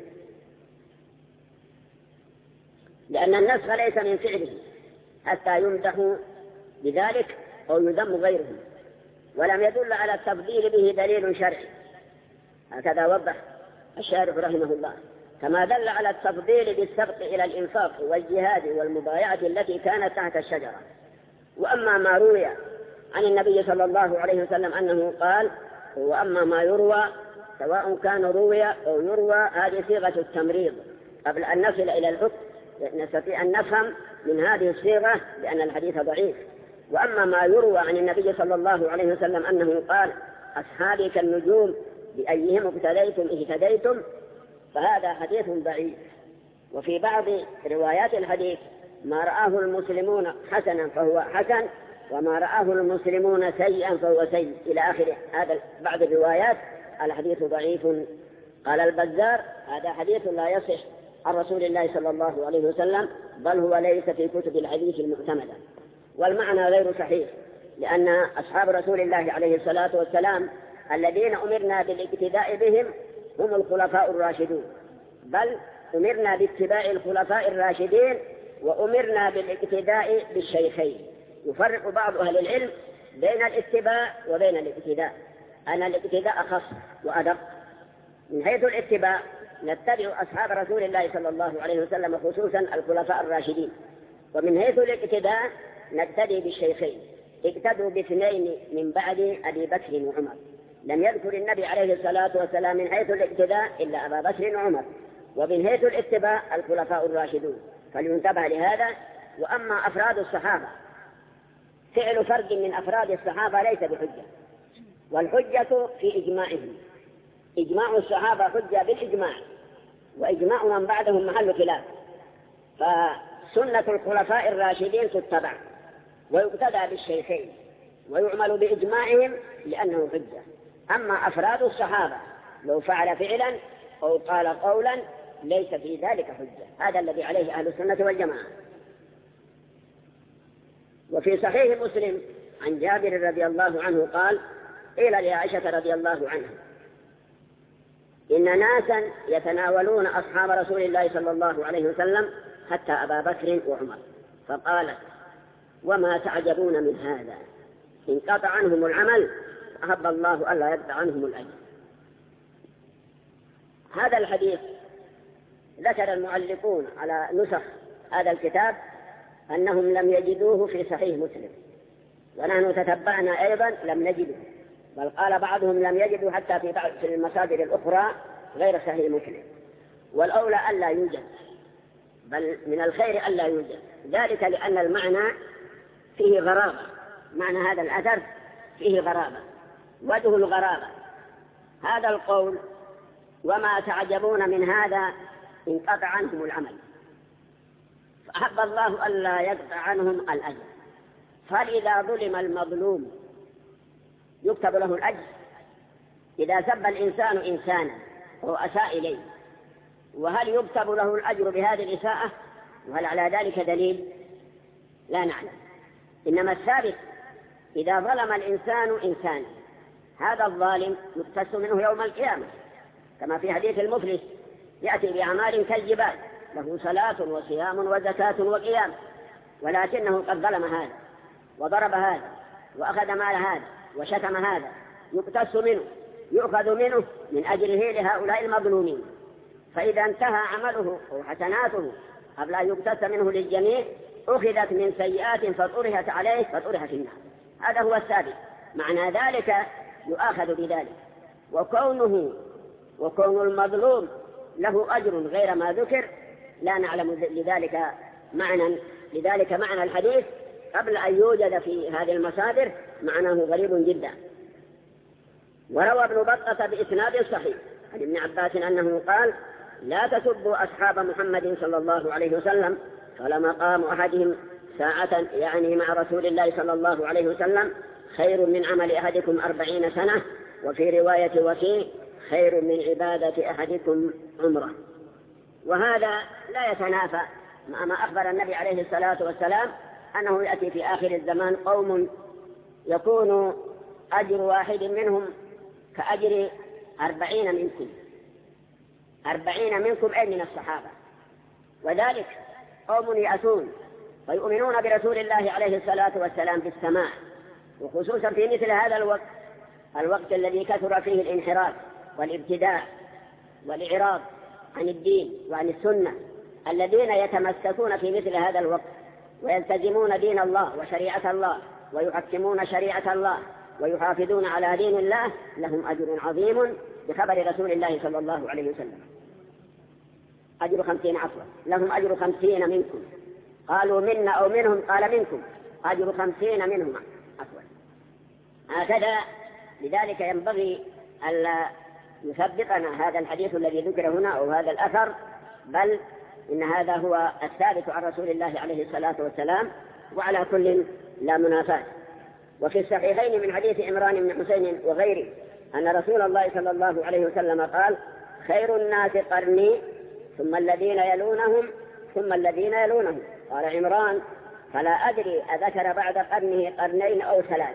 لأن النسخ ليس من فعله حتى يمدح بذلك أو يذم غيره، ولم يدل على التفضيل به دليل شرعي. هكذا وضح الشارح رحمه الله، كما دل على التفضيل بالسبق إلى الإنفاق والجهاد والمبايعة التي كانت تحت الشجرة. وأما ما روي عن النبي صلى الله عليه وسلم أنه قال، وأما ما يروى سواء كان روي أو يروى، هذه صيغة التمريض قبل أن نصل إلى الحكم، نستطيع أن نفهم من هذه الصيغة بأن الحديث ضعيف. وأما ما يروى عن النبي صلى الله عليه وسلم أنه قال: أصحابي كالنجوم بأيهم ابتديتم اهتديتم، فهذا حديث ضعيف. وفي بعض روايات الحديث: ما رآه المسلمون حسنا فهو حسن، وما رآه المسلمون سيئا فهو سيء، إلى آخر هذا بعض الروايات. الحديث ضعيف. قال البزار: هذا حديث لا يصح عن رسول الله صلى الله عليه وسلم، بل هو ليس في كتب الحديث المعتمدة. والمعنى غير صحيح، لأن أصحاب رسول الله عليه الصلاة والسلام الذين أمرنا بالاقتداء بهم هم الخلفاء الراشدون، بل أمرنا باتباع الخلفاء الراشدين وأمرنا بالاقتداء بالشيخين. يفرق بعض أهل العلم بين الاتباع وبين الاقتداء، أن الاقتداء أخص وأدق. من حيث الاتباع نتبع أصحاب رسول الله صلى الله عليه وسلم، خصوصا الخلفاء الراشدين. ومن حيث الاقتداء نقتدي بالشيخين، اقتدوا باثنين من بعد أبي بكر وعمر. لم يذكر النبي عليه الصلاة والسلام من حيث الاقتداء إلا أبا بكر وعمر، ومن حيث الاتباع الخلفاء الراشدون، فلينتبه لهذا. وأما أفراد الصحابة فعل فرد من أفراد الصحابة ليس بحجة، والحجة في إجماعهم. إجماع الصحابة حجة بالإجماع، وإجماع من بعدهم محل خلاف. فسنة الخلفاء الراشدين تتبع ويقتدى بالشيخين ويعمل بإجماعهم لأنه حجة. أما أفراد الصحابة لو فعل فعلا أو قال قولا ليس في ذلك حجة. هذا الذي عليه أهل السنة والجماعة. وفي صحيح مسلم عن جابر رضي الله عنه قال: قيل لعائشة رضي الله عنها: إن ناسا يتناولون أصحاب رسول الله صلى الله عليه وسلم حتى أبا بكر وعمر، فقالت: وما تعجبون من هذا؟ انقطع عنهم العمل أحب الله ألا يقطع عنهم الأجر. هذا الحديث ذكر المعلقون على نسخ هذا الكتاب أنهم لم يجدوه في صحيح مسلم، ونحن تتبعنا أيضا لم نجده، بل قال بعضهم لم يجدوا حتى في المصادر الأخرى غير صحيح مسلم. والأولى ألا يوجد، بل من الخير ألا يوجد، ذلك لأن المعنى فيه غرابة. معنى هذا الأثر فيه غرابة. وجه الغرابة هذا القول: وما تعجبون من هذا انقطع عنهم العمل فأحب الله ألا يقطع عنهم الأجر. فإذا ظلم المظلوم يكتب له الأجر؟ إذا سب الإنسان إنسانا أو أساء إليه، وهل يكتب له الأجر بهذه الإساءة؟ وهل على ذلك دليل؟ لا نعلم. إنما الثابت إذا ظلم الإنسان إنسانا هذا الظالم يقتص منه يوم القيامة، كما في حديث المفلس: يأتي بأعمال كالجبال له صلاة وصيام وزكاة وقيام، ولكنه قد ظلم هذا وضرب هذا وأخذ مال هذا وشتم هذا، يقتص منه، يؤخذ منه من أجره لهؤلاء المظلومين. فإذا انتهى عمله أو حسناته قبل أن يقتص منه للجميع أخذت من سيئات فطرحت عليه فطرح في النار. هذا هو الثابت. معنى ذلك يؤاخذ بذلك. وكون المظلوم له أجر غير ما ذكر لا نعلم لذلك معنى الحديث قبل أن يوجد في هذه المصادر معناه غريب جدا. وروى ابن بطة بإسناد صحيح عن ابن عباس أنه قال: لا تسبوا أصحاب محمد صلى الله عليه وسلم، فلمقام أحدهم ساعة يعني مع رسول الله صلى الله عليه وسلم خير من عمل أحدكم 40 سنة، وفي رواية وكيع: خير من عبادة أحدكم عمره. وهذا لا يتنافى مع ما أخبر النبي عليه الصلاة والسلام أنه يأتي في آخر الزمان قوم يكون أجر واحد منهم كأجر 40 منكم. 40 منكم أي من الصحابة. وذلك قوم يأتون ويؤمنون برسول الله عليه الصلاة والسلام في السماء، وخصوصا في مثل هذا الوقت الذي كثر فيه الانحراف والابتداع والإعراض عن الدين وعن السنة، الذين يتمسكون في مثل هذا الوقت ويلتزمون دين الله وشريعة الله ويحكمون شريعة الله ويحافظون على دين الله لهم أجر عظيم بخبر رسول الله صلى الله عليه وسلم. أجر 50 عفوا، لهم أجر 50 منكم. قالوا منا أو منهم، قال منكم، أجر 50 منهم عفوا. هكذا لذلك ينبغي ألا يثبتنا هذا الحديث الذي ذكر هنا أو هذا الأثر، بل إن هذا هو الثابت عن رسول الله عليه الصلاة والسلام، وعلى كل لا منافاة. وفي الصحيحين من حديث عمران بن حسين وغيره أن رسول الله صلى الله عليه وسلم قال: خير الناس قرني ثم الذين يلونهم ثم الذين يلونهم. قال عمران: فلا أدري أذكر بعد قرنه قرنين أو 3.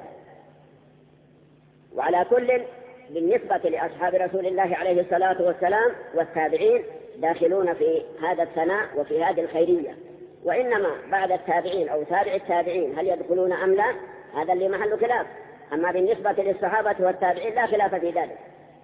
وعلى كل بالنسبة لأصحاب رسول الله عليه الصلاة والسلام والتابعين داخلون في هذا الثناء وفي هذه الخيرية. وإنما بعد التابعين أو تابع التابعين هل يدخلون أم لا، هذا اللي محل خلاف. أما بالنسبة للصحابة والتابعين لا خلاف في ذلك.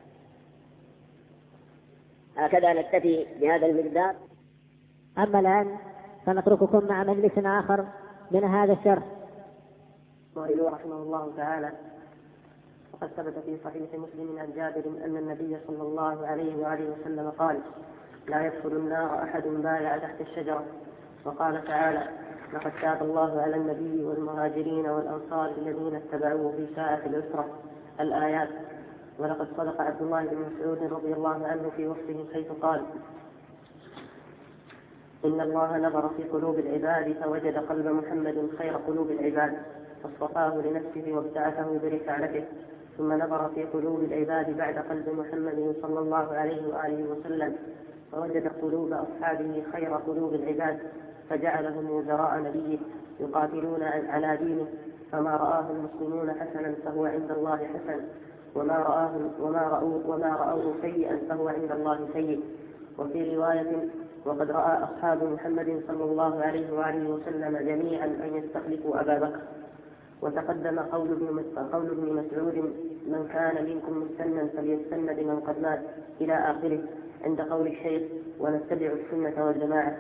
هكذا نكتفي بهذا المقدار. أما الآن فنترككم مع مجلس آخر من هذا الشرح. قال رحمه الله تعالى: وقد ثبت في صحيح مسلم عن جابر أن النبي صلى الله عليه وآله وسلم قال: لا يدخل النار أحد بايع تحت الشجرة. وقال تعالى: لقد تاب الله على النبي والمهاجرين والأنصار الذين اتبعوه في ساعة العسرة. الآيات. ولقد صدق عبد الله بن مسعود رضي الله عنه في وصفه حيث قال: إن الله نظر في قلوب العباد فوجد قلب محمد خير قلوب العباد فاصطفاه لنفسه وابتعثه برسالته، ثم نظر في قلوب العباد بعد قلب محمد صلى الله عليه وآله وسلم فوجد قلوب أصحابه خير قلوب العباد فجعلهم وزراء نبيه يقاتلون على دينه، فما رآه المسلمون حسنا فهو عند الله حسن، وما رأوه سيئا فهو عند الله سيء. وفي رواية: وقد رأى أصحاب محمد صلى الله عليه وآله وسلم جميعا أن يستخلفوا أبا بكر. وتقدم قول ابن مسعود: من كان منكم مستنا فليستن بمن قد مات إلى آخره، عند قول الشيخ: ونتبع السنة والجماعة.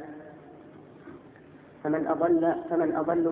فمن أضل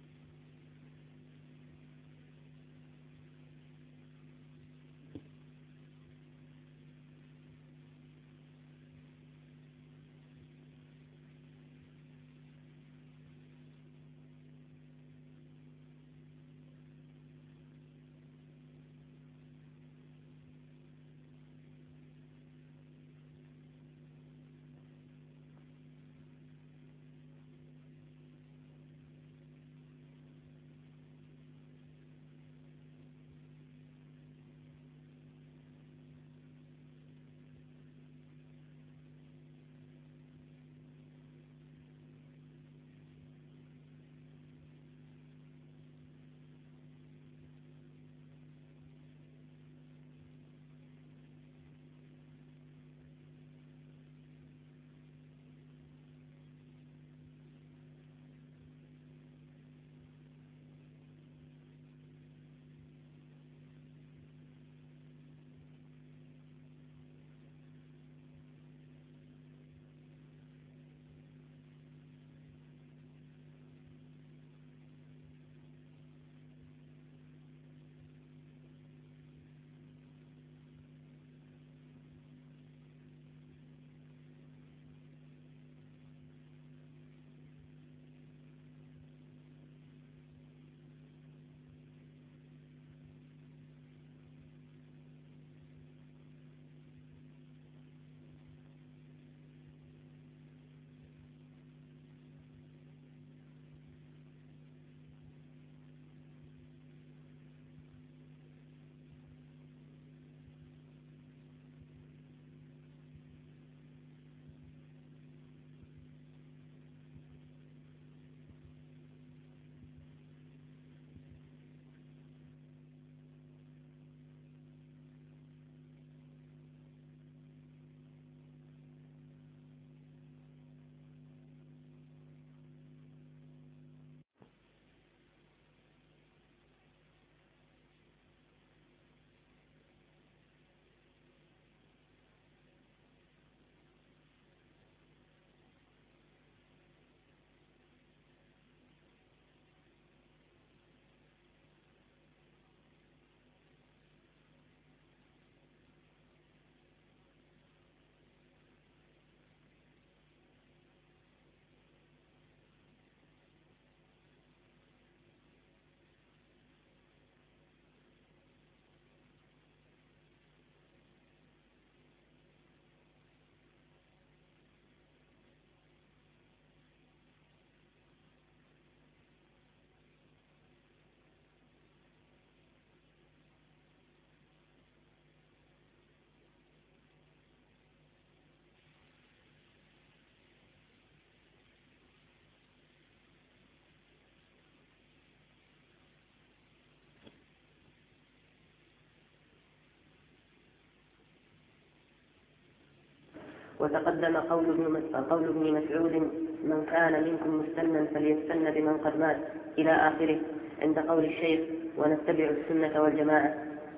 وتقدم قول ابن مسعود: من كان منكم مستنا فليستن بمن قد مات إلى آخره، عند قول الشيخ: ونتبع السنة والجماعة.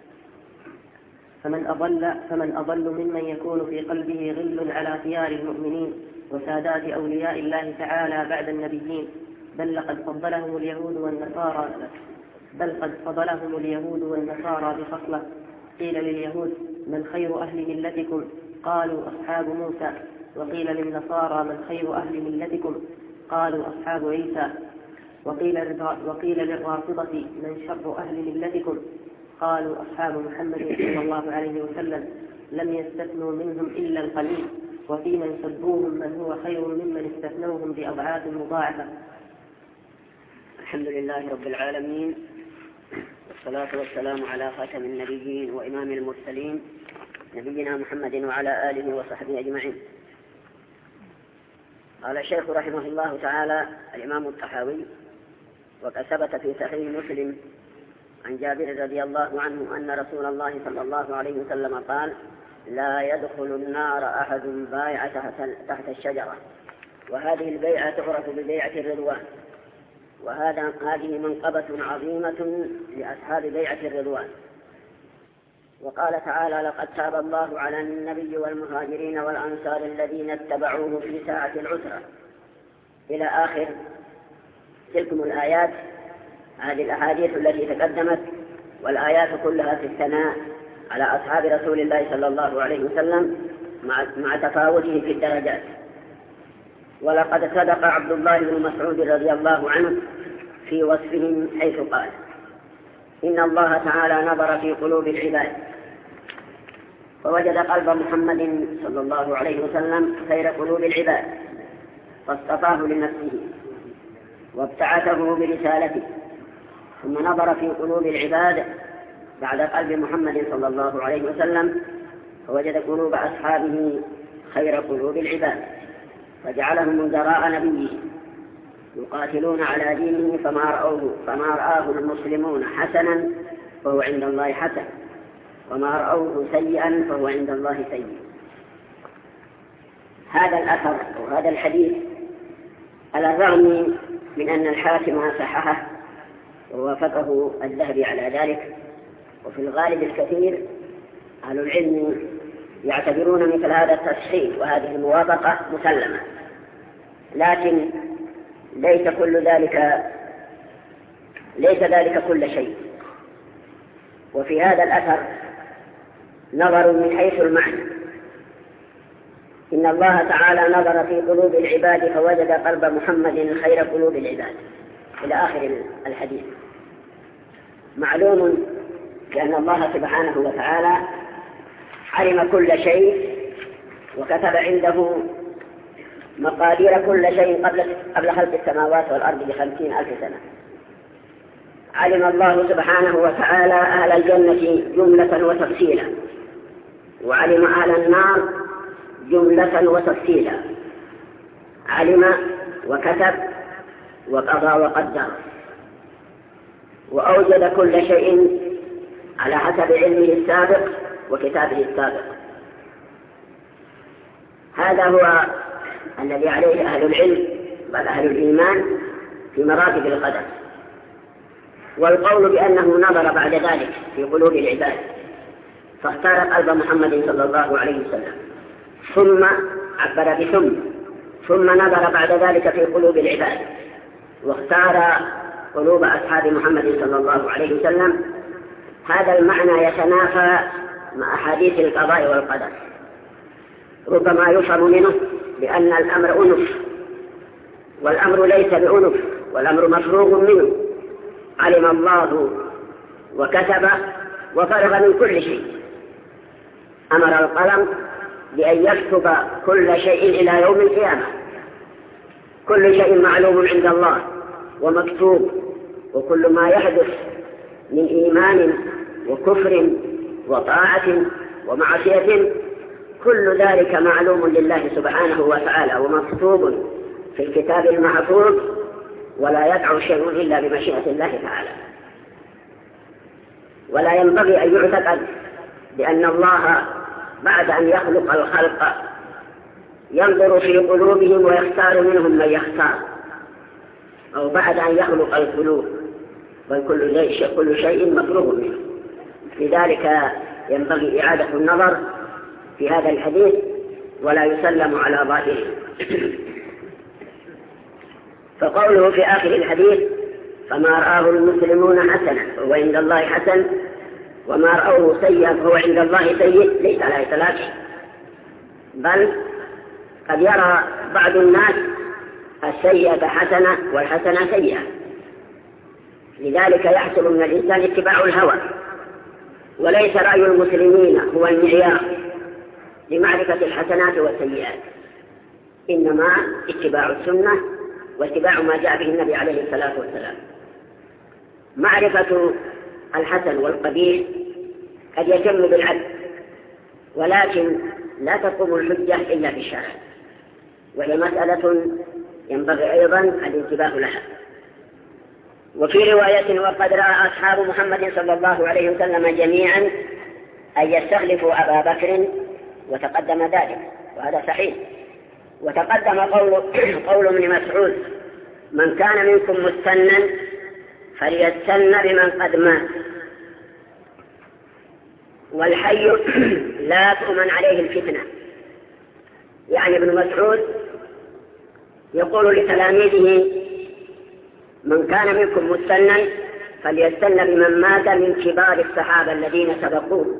فمن أضل ممن يكون في قلبه غل على خيار المؤمنين وسادات أولياء الله تعالى بعد النبيين، بل قد فضلهم اليهود والنصارى بخصلة. قيل لليهود: من خير أهل ملتكم؟ قالوا: أصحاب موسى. وقيل للنصارى: من خير أهل ملتكم؟ قالوا: أصحاب عيسى. وقيل للرافضة من شر أهل ملتكم؟ قالوا أصحاب محمد صلى الله عليه وسلم، لم يستثنوا منهم إلا القليل، وفي من سبوهم من هو خير ممن استثنوهم بأضعاف مضاعفة. الحمد لله رب العالمين، والصلاة والسلام على خاتم النبيين وإمام المرسلين نبينا محمد وعلى آله وصحبه أجمعين. قال الشيخ رحمه الله تعالى الإمام الطحاوي: وقد ثبت في صحيح مسلم عن جابر رضي الله عنه أن رسول الله صلى الله عليه وسلم قال: لا يدخل النار أحد بايع تحت الشجرة. وهذه البيعة تعرف ببيعة الرضوان، هذه منقبة عظيمة لأصحاب بيعة الرضوان. وقال تعالى: لقد تاب الله على النبي والمهاجرين والأنصار الذين اتبعوه في ساعة العسرة، إلى آخر تلكم الآيات. هذه الأحاديث التي تقدمت والآيات كلها في الثناء على أصحاب رسول الله صلى الله عليه وسلم مع تفاوته في الدرجات. ولقد صدق عبد الله بن مسعود رضي الله عنه في وصفهم حيث قال: إن الله تعالى نظر في قلوب العباد فوجد قلب محمد صلى الله عليه وسلم خير قلوب العباد، فاصطفاه لنفسه وابتعثه برسالته. ثم نظر في قلوب العباد بعد قلب محمد صلى الله عليه وسلم فوجد قلوب أصحابه خير قلوب العباد، فجعلهم وزراء نبيه يقاتلون على دينه، فما رآه المسلمون حسنا فهو عند الله حسن، وما رأوه سيئا فهو عند الله سيء. هذا الأثر وهذا الحديث على الرغم من أن الحاكم صححه ووافقه الذهبي على ذلك، وفي الغالب الكثير أهل العلم يعتبرون مثل هذا التصحيح وهذه الموافقة مسلمة، لكن ليس ذلك كل شيء. وفي هذا الأثر نظر من حيث المعنى. إن الله تعالى نظر في قلوب العباد فوجد قلب محمد خير قلوب العباد، إلى آخر الحديث. معلوم بأن الله سبحانه وتعالى علم كل شيء وكتب عنده مقادير كل شيء قبل خلق السماوات والأرض ب50,000 سنة. علم الله سبحانه وتعالى أهل الجنة جملة وتفصيلا، وعلم أهل النار جملة وتفصيلا. علم وكتب وقضى وقدر، وأوجد كل شيء على حسب علمه السابق وكتابه السابق. هذا هو الذي عليه أهل العلم بل أهل الإيمان في مراتب القدر. والقول بأنه نظر بعد ذلك في قلوب العباد فاختار قلب محمد صلى الله عليه وسلم، ثم عبر ثم نظر بعد ذلك في قلوب العباد واختار قلوب أصحاب محمد صلى الله عليه وسلم. هذا المعنى يتنافى مع أحاديث القضاء والقدر. ربما يفهم منه بأن الأمر أنف، والأمر ليس بأنف، والأمر مفروغ منه. علم الله وكتب وفرغ من كل شيء. أمر القلم بأن يكتب كل شيء إلى يوم القيامة. كل شيء معلوم عند الله ومكتوب، وكل ما يحدث من إيمان وكفر وطاعة ومعصية كل ذلك معلوم لله سبحانه وتعالى ومكتوب في الكتاب المحفوظ، ولا يقع شيء إلا بمشيئة الله تعالى. ولا ينبغي أن يعتقد بأن الله بعد أن يخلق الخلق ينظر في قلوبهم ويختار منهم من يختار، أو بعد أن يخلق القلوب، بل كل شيء مفروغ منه. لذلك ينبغي إعادة النظر في هذا الحديث ولا يسلم على ظاهره. فقوله في آخر الحديث: فما رآه المسلمون حسنا فهو عند الله حسن، وما رأوه سيئا فهو عند الله سيء، ليس على إطلاق، بل قد يرى بعض الناس السيئة حسنة والحسنة سيئة، لذلك يحصل من الإنسان اتباع الهوى، وليس رأي المسلمين هو المعيار لمعرفة الحسنات والسيئات، إنما اتباع السنة واتباع ما جاء به النبي عليه الصلاة والسلام. معرفة الحسن والقبيح قد يتم بالعدل، ولكن لا تقوم الحجة إلا بالشرع، وهي مسألة ينبغي أيضا الانتباه لها. وفي رواية: وقد رأى أصحاب محمد صلى الله عليه وسلم جميعا أن يستخلفوا أبا بكر، وتقدم ذلك، وهذا صحيح. وتقدم قول ابن مسعود: من كان منكم مستنا فليستن بمن قد مات، والحي لا تؤمن عليه الفتنة. يعني ابن مسعود يقول لتلاميذه: من كان منكم مستنا فليستن بمن مات من كبار الصحابة الذين سبقوه،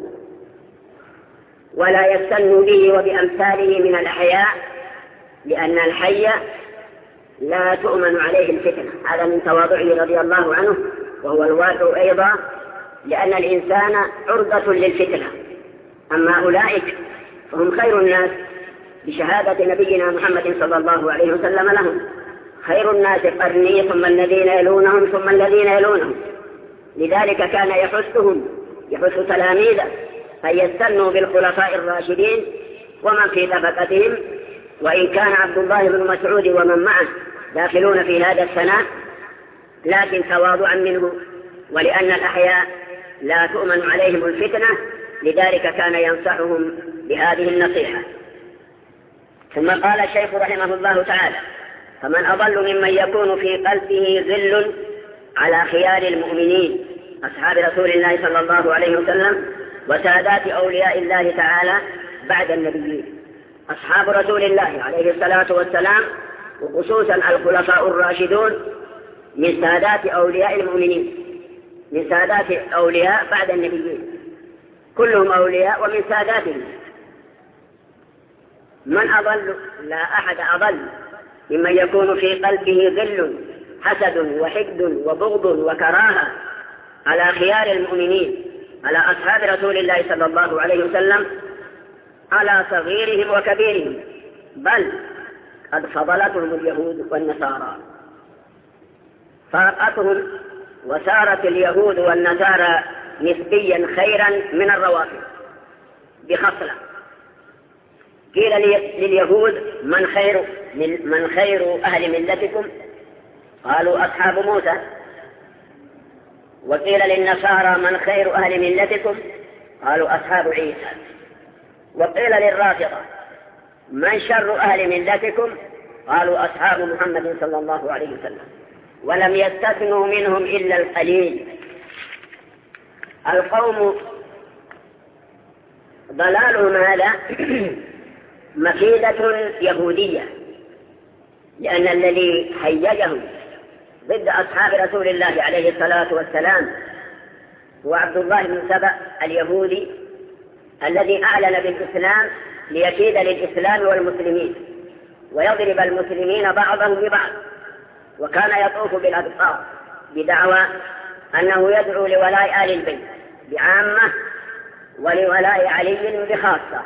ولا يستن به وبأمثاله من الأحياء، لأن الحي لا تؤمن عليه الفتنة. هذا من تواضعه رضي الله عنه، وهو الواقع أيضا، لأن الإنسان عرضة للفتنة. أما أولئك فهم خير الناس بشهادة نبينا محمد صلى الله عليه وسلم لهم: خير الناس قرني ثم الذين يلونهم ثم الذين يلونهم. لذلك كان يحث تلاميذه أن يستنوا بالخلفاء الراشدين ومن في طبقتهم، وإن كان عبد الله بن مسعود ومن معه داخلون في هذا الثناء، لكن تواضعا منه، ولأن الأحياء لا تؤمن عليهم الفتنة، لذلك كان ينصحهم بهذه النصيحة. ثم قال الشيخ رحمه الله تعالى: فمن أضل ممن يكون في قلبه غل على خيار المؤمنين أصحاب رسول الله صلى الله عليه وسلم وسادات أولياء الله تعالى بعد النبيين. أصحاب رسول الله عليه الصلاة والسلام، وخصوصا الخلفاء الراشدون، من سادات أولياء المؤمنين، من سادات أولياء بعد النبيين، كلهم أولياء ومن ساداتهم. من أضل؟ لا أحد أضل ممن يكون في قلبه غل، حسد وحقد وبغض وكراهة على خيار المؤمنين، على أصحاب رسول الله صلى الله عليه وسلم، على صغيرهم وكبيرهم، بل قد فضلتهم اليهود والنصارى، فارقتهم، وسارت اليهود والنصارى نسبيا خيرا من الروافض بخصلة. قيل لليهود: من خير أهل ملتكم؟ قالوا: أصحاب موسى. وقيل للنصارى: من خير أهل ملتكم؟ قالوا: أصحاب عيسى. وقيل للرافضة: من شر أهل ملتكم؟ قالوا: أصحاب محمد صلى الله عليه وسلم. ولم يستثنوا منهم إلا القليل. القوم ضلالهم هذا مكيدة يهودية، لأن الذي هيجهم ضد أصحاب رسول الله عليه الصلاة والسلام هو عبد الله بن سبأ اليهودي، الذي أعلن بالإسلام ليكيد للإسلام والمسلمين ويضرب المسلمين بعضهم ببعض، وكان يطوف بالأبصار بدعوى أنه يدعو لولاء آل البيت بعامة ولولاء علي بخاصة،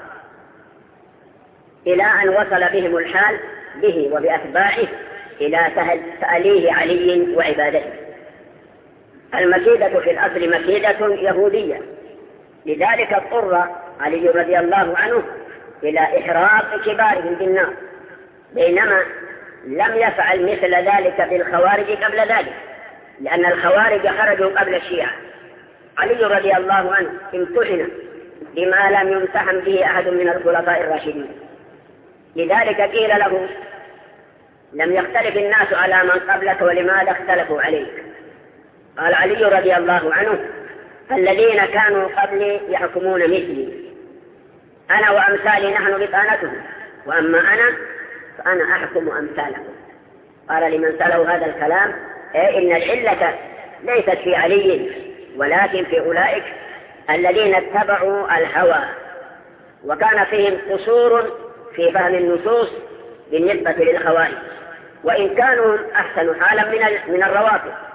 إلى أن وصل بهم الحال به وبأتباعه إلى تأليه علي وعبادته. المكيدة في الأصل مكيدة يهودية، لذلك اضطر علي رضي الله عنه إلى إحراق كبارهم بالنار، بينما لم يفعل مثل ذلك بالخوارج قبل ذلك، لأن الخوارج خرجوا قبل الشيعة. علي رضي الله عنه امتحن بما لم يمتحن به أحد من الخلفاء الراشدين، لذلك قيل له: لم يختلف الناس على من قبلك ولماذا اختلفوا عليك؟ قال علي رضي الله عنه: الذين كانوا قبلي يحكمون مثلي، أنا وأمثالي نحن بطانتهم، وأما أنا فأنا أحكم أمثالكم. قال لمن سأله هذا الكلام: إن العلة ليست في علي ولكن في أولئك الذين اتبعوا الهوى، وكان فيهم قصور في فهم النصوص بالنسبة للخوارج، وإن كانوا أحسن حالا من الروافض،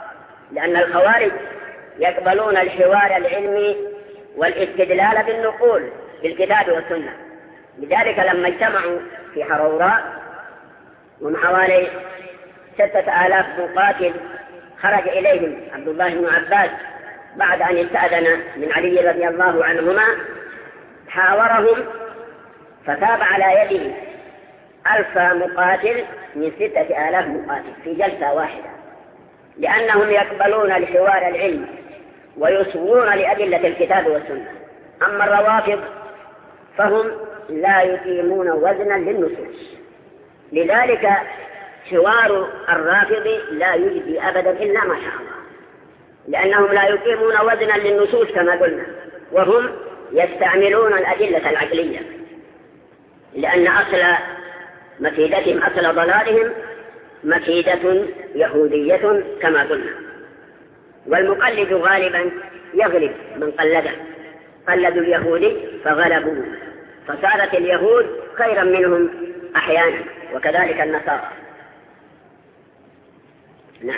لأن الخوارج يقبلون الحوار العلمي والاستدلال بالنقول في الكتاب والسنة. لذلك لما اجتمعوا في حروراء من حوالي 6000 مقاتل خرج إليهم عبد الله بن عباس بعد أن استأذن من علي رضي الله عنهما، حاورهم فتاب على يده 1000 مقاتل من 6000 مقاتل في جلسة واحدة، لأنهم يقبلون الحوار العلمي ويصغون لأدلة الكتاب والسنة. أما الروافض فهم لا يقيمون وزنا للنصوص، لذلك حوار الرافض لا يجدي أبدا إلا ما شاء الله، لأنهم لا يقيمون وزنا للنصوص كما قلنا، وهم يستعملون الأدلة العقلية، لأن أصل مكيدتهم أصل ضلالهم مكيدة يهودية كما قلنا. والمقلد غالبا يغلب من قلده، قلدوا اليهودي فغلبوا، فصارت اليهود خيرا منهم أحيانا، وكذلك النصارى. نعم.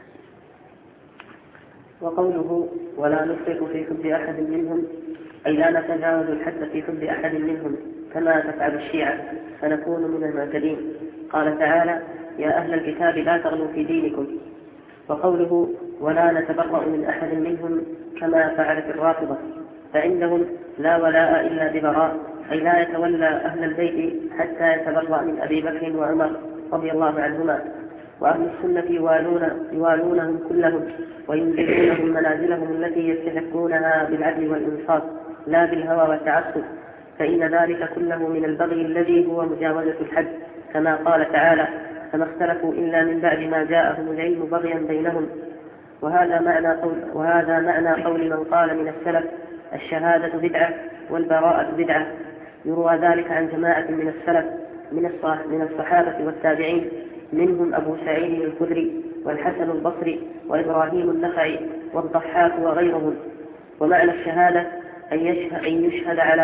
وقوله ولا نفرط في حب أحد منهم أي لا نتجاوز الحد في حب أحد منهم كما تفعل الشيعة فنكون من المعتدين. قال تعالى يا أهل الكتاب لا تغلوا في دينكم. وقوله ولا نتبرأ من أحد منهم كما فعلت الرافضة، فعندهم لا ولاء إلا ببراء، أي لا يتولى أهل البيت حتى يتبرأ من أبي بكر وعمر رضي الله عنهما. وأهل السنة يوالونهم كلهم وينزلونهم منازلهم التي يستحقونها بالعدل والإنصاف لا بالهوى والتعصب، فإن ذلك كله من البغي الذي هو مجاوزة الحد، كما قال تعالى فما اختلفوا إلا من بعد ما جاءهم العلم بغيا بينهم. وهذا معنى قول من قال من السلف الشهادة بدعة والبراءة بدعة. يروى ذلك عن جماعة من السلف من الصحابة والتابعين، منهم أبو سعيد الخدري والحسن البصري وإبراهيم النخعي والضحاك وغيرهم. ومعنى الشهادة أن يشهد على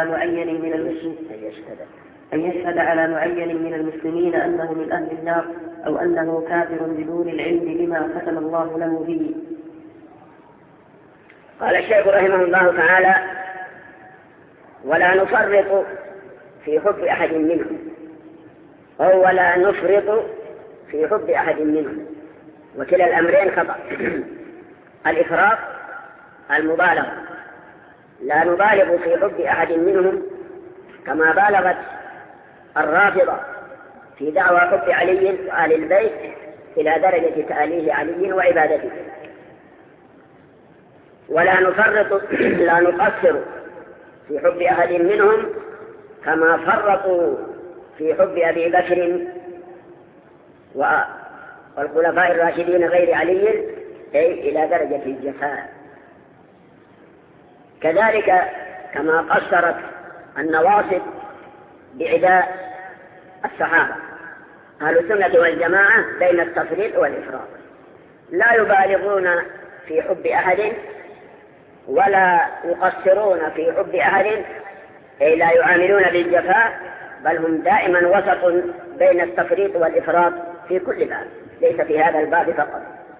معين من المسلمين أنه من أهل النار أو أنه كافر بدون العلم بما ختم الله له به. قال الشيخ رحمه الله تعالى ولا نفرط في حب أحد منهم، أو ولا نفرط في حب أحد منهم، وكلا الأمرين خطأ. الإفراط المبالغة، لا نبالغ في حب أحد منهم كما بالغت الرافضة في دعوى حب علي وآل البيت إلى درجة تأليه علي وعبادته. ولا نفرط لا نقصر في حب أحد منهم كما فرطوا في حب أبي بكر والخلفاء الراشدين غير علي أي إلى درجة الجفاء. كذلك كما قصرت النواصب بعداء الصحابة. أهل السنة والجماعة بين التفريط والإفراط، لا يبالغون في حب أحد ولا يقصرون في حب أحد، أي لا يعاملون بالجفاء، بل هم دائما وسط بين التفريط والإفراط في كل باب، ليس في هذا الباب فقط.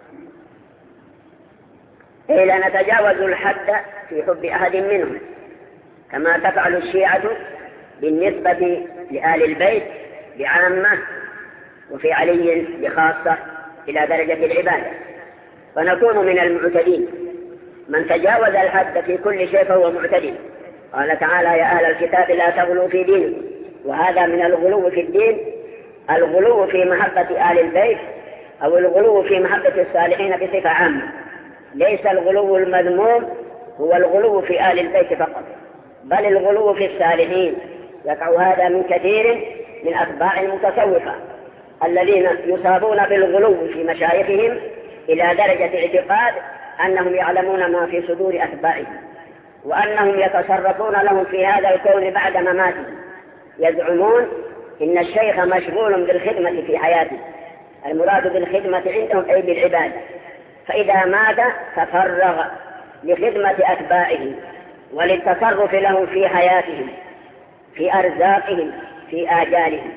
أي لا نتجاوز الحد في حب أحد منهم كما تفعل الشيعة بالنسبة لآل البيت بعامة وفي علي بخاصة إلى درجة العبادة، فنكون من المعتدين. من تجاوز الحد في كل شيء فهو معتدي. قال تعالى يا أهل الكتاب لا تغلوا في دينكم، وهذا من الغلو في الدين، الغلو في محبة آل البيت أو الغلو في محبة الصالحين بصفة عامة. ليس الغلو المذموم هو الغلو في آل البيت فقط، بل الغلو في الصالحين. يقع هذا من كثير من أتباع المتصوفة الذين يصابون بالغلو في مشايخهم إلى درجة اعتقاد أنهم يعلمون ما في صدور أتباعهم، وأنهم يتصرفون لهم في هذا الكون بعد مماتهم. يزعمون إن الشيخ مشغول بالخدمة في حياته، المراد بالخدمة عندهم أي بالعبادة، فإذا مات تفرغ لخدمة أتباعه وللتصرف لهم في حياتهم، في أرزاقهم، في آجالهم.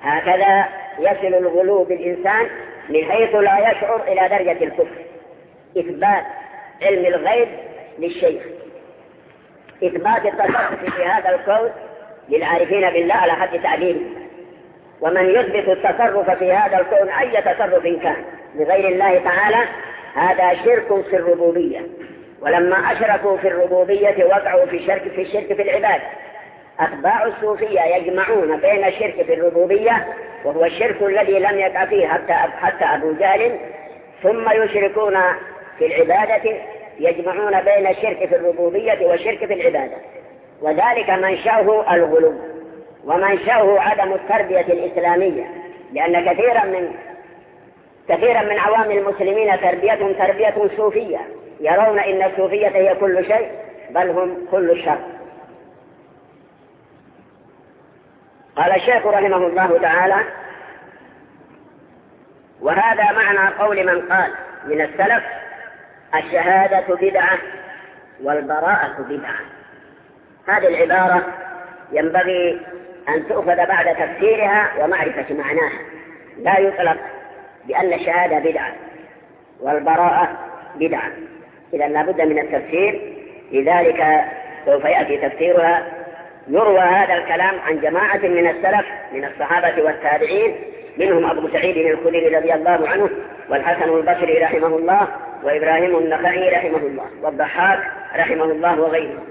هكذا يصل الغلو بالإنسان من حيث لا يشعر إلى درجة الكفر. إثبات علم الغيب للشيخ، إثبات التصرف في هذا الكون للعارفين بالله على حد تعليمه. ومن يثبت التصرف في هذا الكون أي تصرف كان لغير الله تعالى هذا شرك في الربوبية. ولما أشركوا في الربوبية وقعوا في الشرك في العبادة. أتباع الصوفية يجمعون بين الشرك في الربوبية وهو الشرك الذي لم يقع فيه حتى أبو جهل، ثم يشركون في العبادة، يجمعون بين الشرك في الربوبية والشرك في العبادة. وذلك منشأه الغلو ومنشأه عدم التربية الإسلامية، لأن كثيرا من عوام المسلمين تربية صوفية، يرون إن الصوفية هي كل شيء بل هم كل الشر. قال الشيخ رحمه الله تعالى: وهذا معنى قول من قال من السلف: الشهادة بدعة والبراءة بدعة. هذه العبارة ينبغي أن تؤخذ بعد تفسيرها ومعرفة معناها. لا يطلق بأن الشهادة بدعة والبراءة بدعة، إذا لا بد من التفسير، لذلك سوف يأتي تفسيرها. يروى هذا الكلام عن جماعة من السلف من الصحابة والتابعين، منهم أبو سعيد الخدري رضي الله عنه، والحسن البصري رحمه الله، وإبراهيم النخعي رحمه الله، والضحاك رحمه الله، وغيرهم.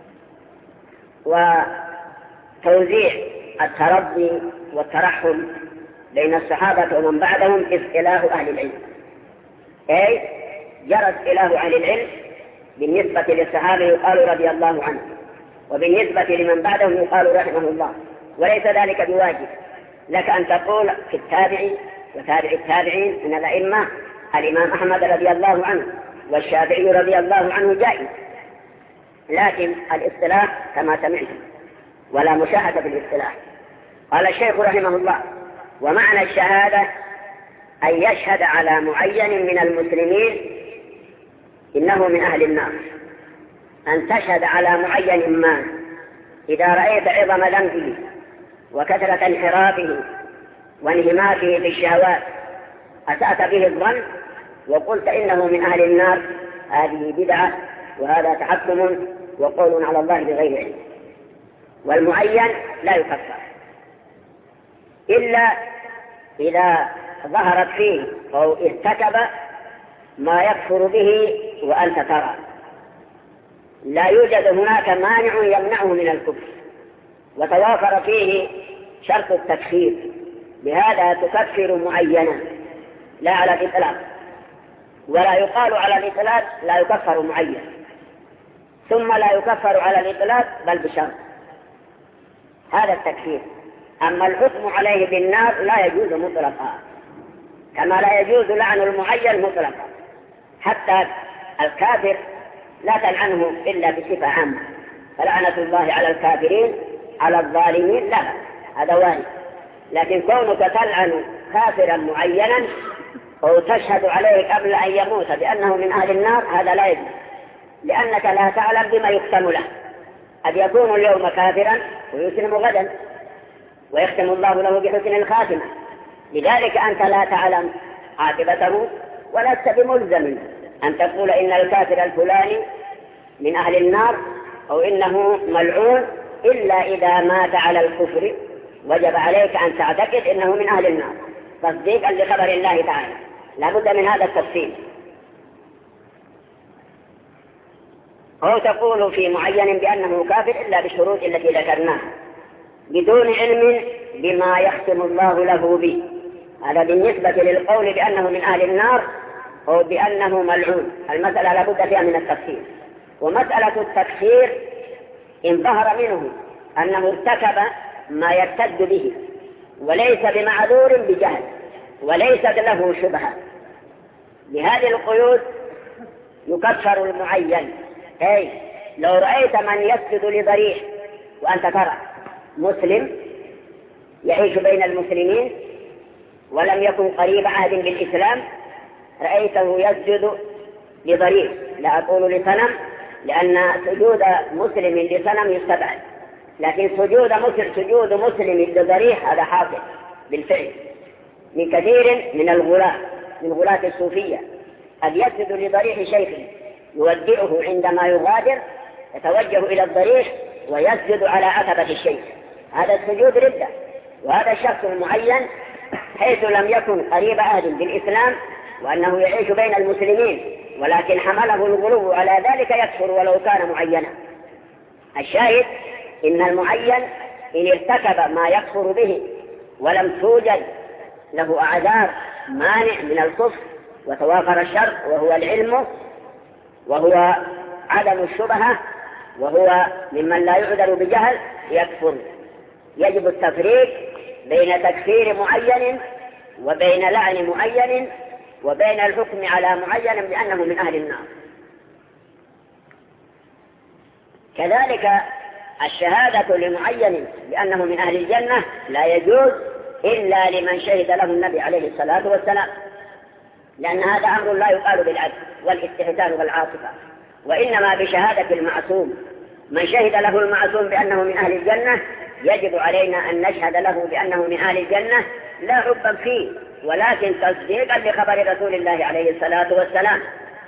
وتوزيع التربي والترحم بين الصحابة ومن بعدهم اصطلاح أهل العلم، أي جرى اصطلاح أهل العلم. بالنسبة للصحابة يقال رضي الله عنه، وبالنسبة لمن بعدهم يقال رحمه الله، وليس ذلك بواجب لك أن تقول في التابعي وتابع التابعين من الأئمة الإمام أحمد رضي الله عنه والشافعي رضي الله عنه جائز، لكن الاصطلاح كما سمعت ولا مشاهدة في الاصطلاح. قال الشيخ رحمه الله: ومعنى الشهادة أن يشهد على معين من المسلمين إنه من أهل النار، أن تشهد على معين ما إذا رأيت عظم ذنبه وكثرة انحرافه وانهماكه في الشهوات أسأت به الظن وقلت إنه من أهل النار، هذه بدعة وهذا تحكم وقول على الله بغير علم. والمعين لا يكفر إلا إذا ظهرت فيه أو ارتكب ما يكفر به وأنت ترى، لا يوجد هناك مانع يمنعه من الكفر وتوافر فيه شرط التكفير، بهذا تكفر معينا لا على الإطلاق، ولا يقال على الإطلاق لا يكفر معين، ثم لا يكفر على الإطلاق بل بشرط، هذا التكفير. أما الحكم عليه بالنار لا يجوز مطلقا، كما لا يجوز لعن المعين مطلقا. حتى الكافر لا تلعنه إلا بصفة عامة، فلعنة الله على الكافرين على الظالمين لا، هذا وارد. لكن كونك تلعن كافرا معينا أو تشهد عليه قبل أن يموت بأنه من أهل النار هذا لا يجوز، لأنك لا تعلم بما يختم له. قد يكون اليوم كافرا ويسلم غدا ويختم الله له بحسن الخاتمة، لذلك أنت لا تعلم عاقبته ولست بملزم أن تقول إن الكافر الفلاني من أهل النار أو إنه ملعون إلا إذا مات على الكفر، وجب عليك أن تعتقد إنه من أهل النار تصديقا لخبر الله تعالى. لا بد من هذا التفصيل. أو تقول في معين بأنه كافر إلا بالشروط التي ذكرناها بدون علم بما يختم الله له به، هذا بالنسبة للقول بأنه من أهل النار أو بأنه ملعون. المسألة لا بد فيها من التفسير. ومسألة التكفير إن ظهر منه أنه ارتكب ما يرتد به وليس بمعذور بجهل وليست له شبهة، بهذه القيود يكفر المعين. أي لو رأيت من يسجد لضريح وأنت ترى مسلم يعيش بين المسلمين ولم يكن قريب عهد بالإسلام، رأيته يسجد لضريح، لا أقول لصنم لأن سجود مسلم لصنم يستبعد، لكن سجود مسلم لضريح هذا حاصل بالفعل من كثير من الغلاة، من غلاة الصوفية، قد يسجد لضريح شيخ يودعه عندما يغادر، يتوجه إلى الضريح ويسجد على عتبة الشيخ. هذا السجود ردة. وهذا الشخص المعين حيث لم يكن قريب عهد بالإسلام وأنه يعيش بين المسلمين، ولكن حمله الغلو على ذلك يكفر ولو كان معينا. الشاهد إن المعين إن ارتكب ما يكفر به ولم توجد له أعذار مانع من الكفر وتوافر الشرط وهو العلم وهو عدم الشبهة وهو ممن لا يعذر بجهل، يكفر. يجب التفريق بين تكفير معين وبين لعن معين وبين الحكم على معين بأنه من أهل النار. كذلك الشهادة لمعين بأنه من أهل الجنة لا يجوز إلا لمن شهد له النبي عليه الصلاة والسلام، لأن هذا أمر لا يقال بالعدل والاستهتار والعاطفة، وإنما بشهادة المعصوم. من شهد له المعصوم بأنه من أهل الجنة يجب علينا أن نشهد له بأنه من أهل الجنة، لا حبا فيه ولكن تصديقا لخبر رسول الله عليه الصلاة والسلام.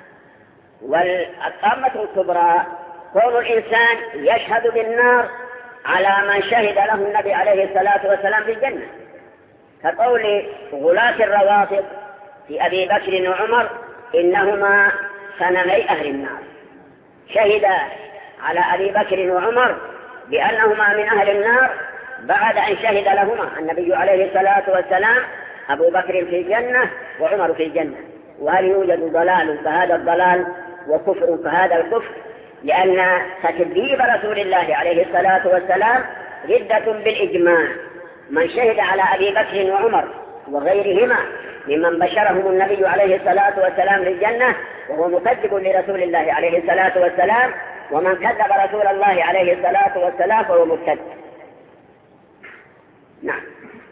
والطامة الكبرى كون الإنسان يشهد بالنار على من شهد له النبي عليه الصلاة والسلام بالجنة، كقول غلاة الروافض في أبي بكر وعمر إنهما صنمي أهل النار. شهد على أبي بكر وعمر بأنهما من أهل النار بعد أن شهد لهما النبي عليه الصلاة والسلام أبو بكر في الجنة وعمر في الجنة. وهل يوجد ضلال فهذا الضلال وكفر فهذا الكفر؟ لأن تكذيب رسول الله عليه الصلاة والسلام ردة بالإجماع. من شهد على أبي بكر وعمر وغيرهما ممن بشرهم النبي عليه الصلاة والسلام للجنة وهو مكذب لرسول الله عليه الصلاة والسلام، ومن كذب رسول الله عليه الصلاة والسلام فهو مرتد. نعم.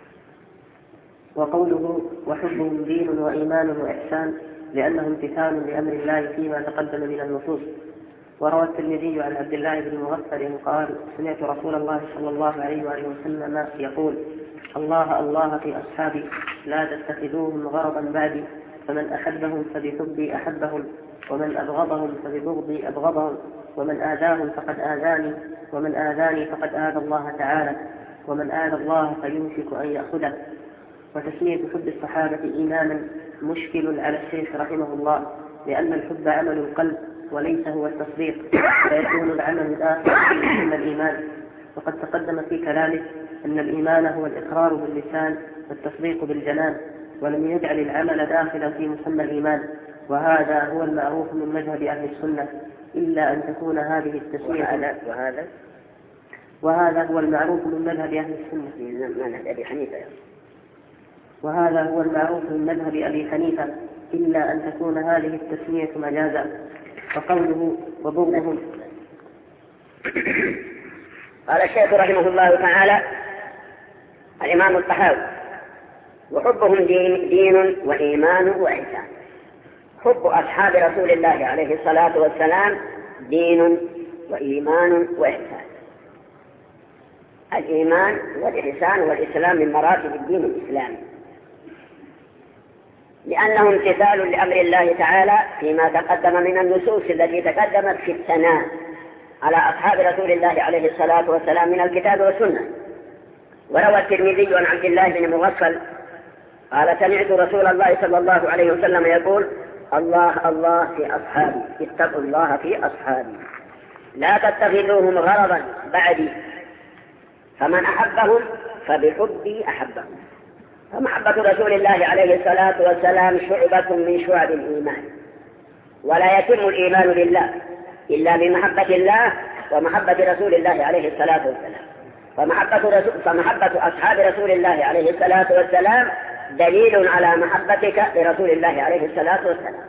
وقوله وحبهم دين وإيمان وإحسان لأنه امتثال لأمر الله فيما تقدم من النصوص. وروى الترمذي عن عبد الله بن مغفر قال سمعت رسول الله صلى الله عليه وآله وسلم يقول الله الله في أصحابي لا تتخذوهم غرضا بعدي، فمن أحبهم فبحبي أحبهم، ومن أبغضهم فببغضي أبغضهم، ومن آذاهم فقد آذاني، ومن آذاني فقد آذى الله تعالى، ومن آذى الله فيوشك أن يأخذه. وتسمية حب الصحابة إيمانا مشكل على الشيخ رحمه الله، لأن الحب عمل القلب وليس هو التصديق، فيكون العمل داخل من الإيمان. وقد تقدم في كلامه أن الإيمان هو الإقرار باللسان والتصديق بالجنان، ولم يجعل العمل داخلا في مسمى الإيمان، وهذا هو المعروف من مذهب أهل السنة، إلا أن تكون هذه التسمية وهذا هو المعروف من مذهب أهل السنة وهذا هو المعروف من مذهب أبي حنيفة، إلا أن تكون هذه التسمية مجازا. فقوله وبغضهم. قال الشيخ رحمه الله تعالى الإمام الطحاوي وحبهم دين وإيمان وإحسان. حب أصحاب رسول الله عليه الصلاة والسلام دين وإيمان وإحسان. الإيمان والإحسان والإسلام من مراتب الدين الإسلامي، لأنه امتثال لأمر الله تعالى فيما تقدم من النصوص التي تقدمت في الثناء على أصحاب رسول الله عليه الصلاة والسلام من الكتاب والسنة. وروى الترمذي عن عبد الله بن مغفل قال سمعت رسول الله صلى الله عليه وسلم يقول الله الله في أصحابي، اتقوا الله في أصحابي، لا تتخذوهم غرضا بعدي، فمن أحبهم فبحبي أحبهم. فمحبة رسول الله عليه الصلاة والسلام شعبة من شعب الإيمان، ولا يتم الإيمان بالله إلا بمحبة الله ومحبة رسول الله عليه الصلاة والسلام. فمحبة أصحاب رسول الله عليه الصلاة والسلام دليل على محبتك لرسول الله عليه الصلاة والسلام.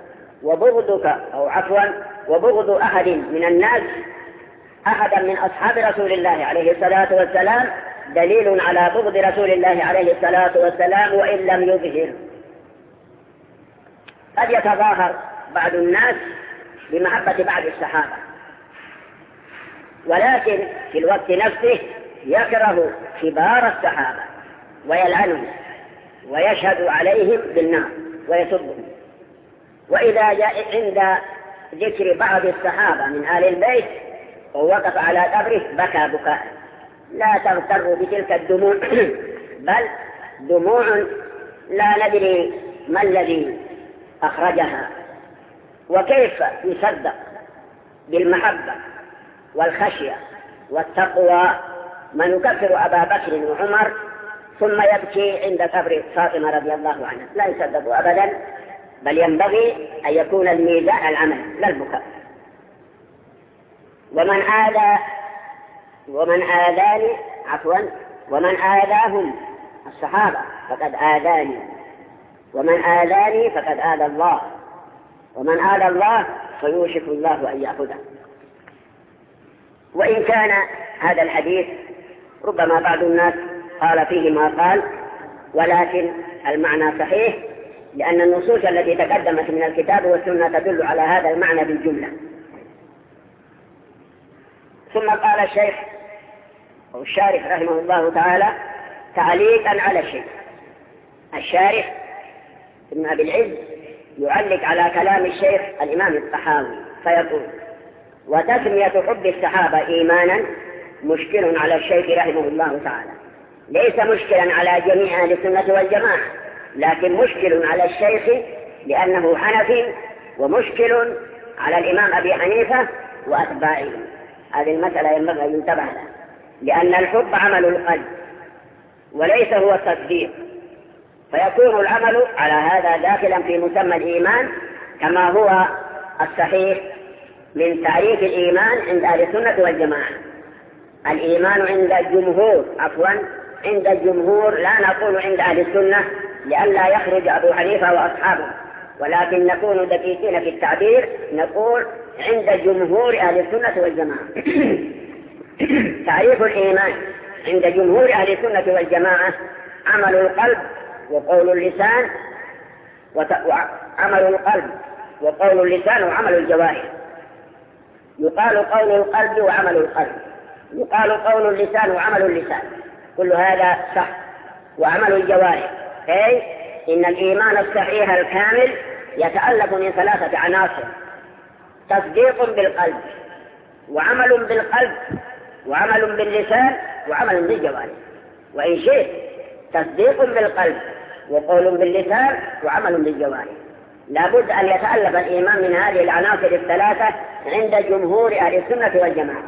وبغض أحد من الناس أحدا من أصحاب رسول الله عليه الصلاة والسلام دليل على بغض رسول الله عليه الصلاة والسلام وإن لم يظهر. قد يتظاهر بعض الناس بمحبة بعض الصحابة، ولكن في الوقت نفسه يكره كبار الصحابة ويلعنهم ويشهد عليهم بالنار ويسبهم. وإذا جاء عند ذكر بعض الصحابة من آل البيت ووقف على قبره بكى بكاء. لا تغتروا بتلك الدموع بل دموع لا ندري ما الذي أخرجها. وكيف يصدق بالمحبة والخشية والتقوى من يكفر أبا بكر وعمر ثم يبكي عند قبر فاطمة رضي الله عنها؟ لا يصدق أبدا، بل ينبغي أن يكون الميزان العمل لا البكاء. ومن آذاهم الصحابة فقد آذاني، ومن آذاني فقد آذى الله، ومن آذى الله فيوشك الله أن يأخذه. وإن كان هذا الحديث ربما بعض الناس قال فيه ما قال، ولكن المعنى صحيح، لأن النصوص التي تقدمت من الكتاب والسنة تدل على هذا المعنى بالجملة. ثم قال الشيخ أو الشارح رحمه الله تعالى تعليقا على الشيء. الشارح ابن أبي العز يعلق على كلام الشيخ الإمام الطحاوي فيقول: وتسمية حب الصحابة إيمانا مشكل على الشيخ رحمه الله تعالى، ليس مشكلا على جميع أهل السنة والجماعة، لكن مشكل على الشيخ لأنه حنفي، ومشكل على الإمام أبي حنيفة وأتباعه. هذه المسألة ينبغي أن ينتبه لها، لأن الحب عمل القلب وليس هو التصديق، فيكون العمل على هذا داخلا في مسمى الإيمان، كما هو الصحيح من تعريف الإيمان عند أهل السنة والجماعة. الإيمان عند الجمهور عند الجمهور، لا نقول عند أهل السنة لئلا يخرج أبو حنيفة وأصحابه، ولكن نكون دقيقين في التعبير، نقول عند جمهور أهل السنة والجماعة. تعريف الإيمان عند جمهور أهل السنة والجماعة عمل القلب وقول اللسان، عمل القلب وقول اللسان وعمل الجوارح. يقال قول القلب وعمل القلب، يقال قول اللسان وعمل اللسان، كل هذا صح. وعمل الجوارح، أي إن الإيمان الصحيح الكامل يتألف من 3 عناصر: تصديق بالقلب، وعمل بالقلب، وعمل باللسان، وعمل بالجوارح. وإن شئت تصديق بالقلب وقول باللسان وعمل بالجوارح. لابد أن يتألف الإيمان من هذه العناصر ال3 عند جمهور أهل السنة والجماعة.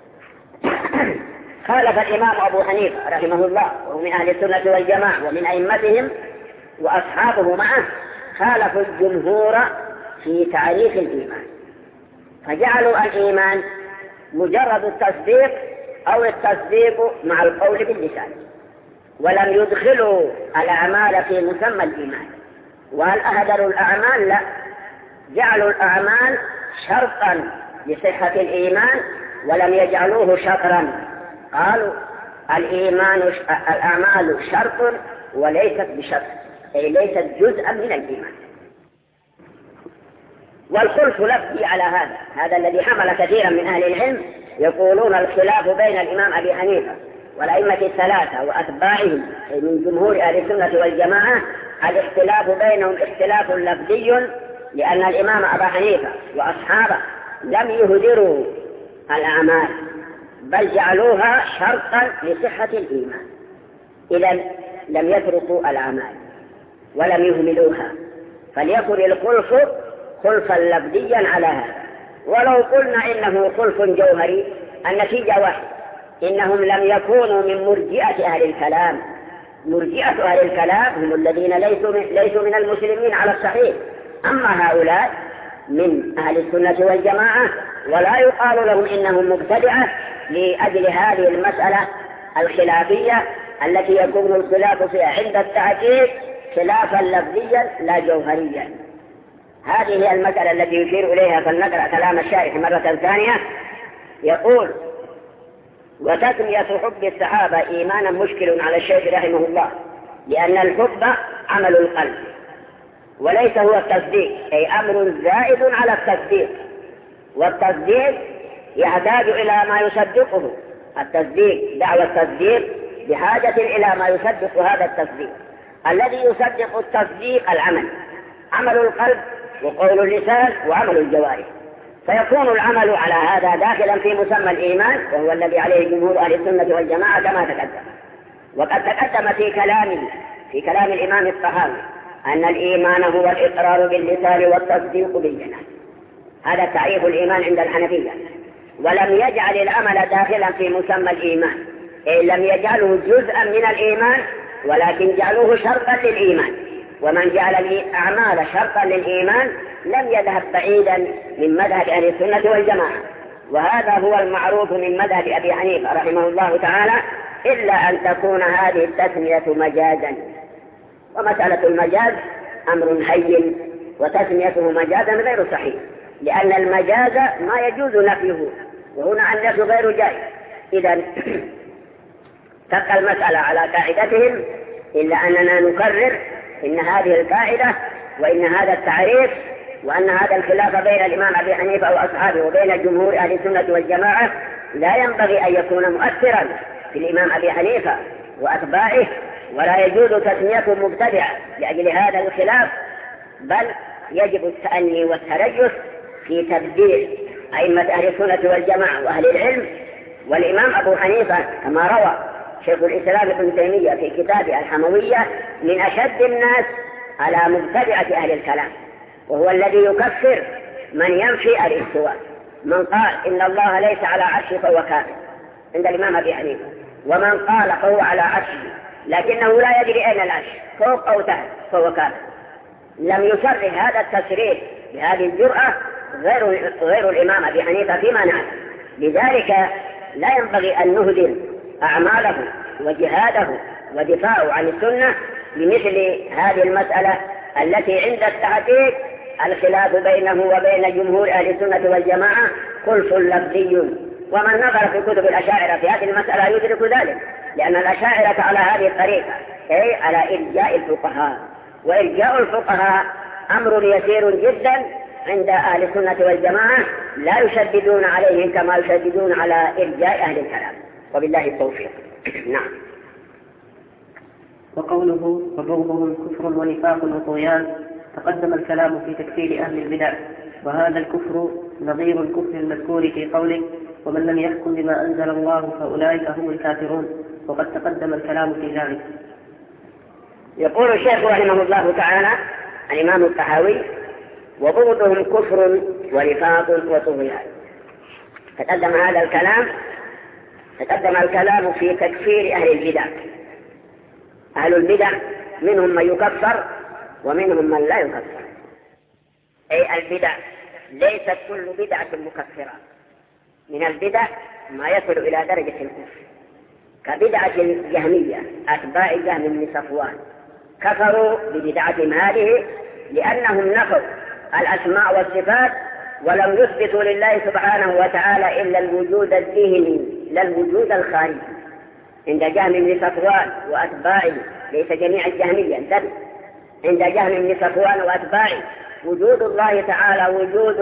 خالف الإمام أبو حنيفة رحمه الله، وهو من أهل السنة والجماعة ومن أئمتهم وأصحابه معه، خالفوا الجمهور في تعريف الإيمان، فجعلوا الإيمان مجرد التصديق أو التصديق مع القول باللسان، ولم يدخلوا الأعمال في مسمى الإيمان. وهل أهدروا الأعمال؟ لا، جعلوا الأعمال شرطا لصحة الإيمان ولم يجعلوه شطرا. قالوا الأعمال شرط وليست بشرط، أي ليست جزءا من الإيمان. والخلف لفظي على هذا الذي حمل كثيرا من أهل العلم يقولون الخلاف بين الإمام أبي حنيفة والأئمة ال3 وأتباعهم من جمهور أهل السنة والجماعة، الاختلاف بينهم اختلاف لفظي، لأن الإمام أبا حنيفة وأصحابه لم يهدروا الأعمال بل جعلوها شرطا لصحة الإيمان، إذا لم يتركوا الأعمال ولم يهملوها، فليكن الخلف خلفا لفظيا على هذا. ولو قلنا إنه خلف جوهري النتيجة واحد، إنهم لم يكونوا من مرجئة أهل الكلام. مرجئة أهل الكلام هم الذين ليسوا من المسلمين على الصحيح، أما هؤلاء من أهل السنة والجماعة، ولا يقال لهم إنهم مبتدعة لأجل هذه المسألة الخلافية التي يكون الخلاف فيها عند التحقيق خلافا لفظيا لا جوهريا. هذه هي المسألة التي يشير إليها، فلنقرأ كلام الشارح مرة ثانية. يقول: وتسمية حب الصحابة إيمانا مشكل على الشيخ رحمه الله، لأن الحب عمل القلب وليس هو التصديق، أي أمر زائد على التصديق، والتصديق يحتاج إلى ما يصدقه. التصديق دعوى التصديق بحاجة إلى ما يصدق هذا التصديق. الذي يصدق التصديق العمل، عمل القلب وقول اللسان وعمل الجوارح، فيكون العمل على هذا داخلا في مسمى الإيمان، وهو الذي عليه جمهور أهل السنة والجماعة كما تقدم. وقد تقدم في كلام الإمام الطحاوي أن الإيمان هو الإقرار باللسان والتصديق بالجنان. هذا تعريف الإيمان عند الحنفية. ولم يجعل العمل داخلا في مسمى الإيمان، إن لم يجعله جزءا من الإيمان، ولكن جعلوه شرطا للإيمان. ومن جعل الأعمال شرطا للإيمان لم يذهب بعيدا من مذهب أهل السنة والجماعة، وهذا هو المعروف من مذهب أبي حنيفة رحمه الله تعالى، إلا أن تكون هذه التسمية مجازا. ومسألة المجاز أمر هين، وتسميته مجازا غير صحيح، لأن المجاز ما يجوز نفيه، وهنا النفي غير جائز. إذن تبقى المسألة على قاعدتهم، إلا أننا نكرر إن هذه القاعدة وإن هذا التعريف وأن هذا الخلاف بين الإمام أبي حنيفة وأصحابه وبين جمهور أهل السنة والجماعة لا ينبغي أن يكون مؤثرا في الإمام أبي حنيفة وأتباعه، ولا يجوز تسميته مبتدع لأجل هذا الخلاف، بل يجب التأني والتريث في تبديل أئمة أهل السنة والجماعة وأهل العلم. والإمام أبو حنيفة كما روى شيخ الإسلام ابن تيمية في كتابه الحموية من أشد الناس على مبتدعة أهل الكلام، وهو الذي يكفر من ينفي الاستواء. من قال إن الله ليس على عرشه فهو كافر عند الإمام أبي حنيفة، ومن قال فهو على عرشه لكنه لا يدري أين العرش فوق أو تحت فهو كافر. لم يصرح هذا التصريح بهذه الجرأة غير الإمام أبي حنيفة فيما نعلم. لذلك لا ينبغي أن نهدر أعماله وجهاده ودفاعه عن السنة بمثل هذه المسألة التي عند التحقيق الخلاف بينه وبين جمهور أهل السنة والجماعة خلف لفظي. ومن نظر في كتب الأشاعرة في هذه المسألة يدرك ذلك، لأن الأشاعرة على هذه الطريقة أي على إرجاء الفقهاء، وإرجاء الفقهاء أمر يسير جدا عند أهل السنة والجماعة، لا يشددون عليهم كما يشددون على إرجاء أهل الكلام، وبالله التوفيق. نعم. وقوله وبغضهم كفر ونفاق وطغيان، تقدم الكلام في تكفير أهل البدع، وهذا الكفر نظير الكفر المذكور في قوله ومن لم يحكم بما أنزل الله فأولئك هم الكافرون، وقد تقدم الكلام في ذلك. يقول الشيخ رحمه الله تعالى الإمام الطحاوي وبغضهم كفر ونفاق وطغيان. تقدم الكلام في تكفير أهل البدع. أهل البدع منهم من يكفر ومنهم من لا يكفر، أي البدع ليست كل بدعة مكفرة. من البدع ما يصل إلى درجة الكفر، كبدعة الجهمية أتباع جهم بن صفوان، كفروا ببدعتهم هذه لأنهم نفوا الأسماء والصفات ولم يثبتوا لله سبحانه وتعالى إلا الوجود الذهني لا الوجود الخارجي. عند جهم بن صفوان وأتباعه، ليس جميع الجهمية بل عند جهم بن صفوان وأتباعه وجود الله تعالى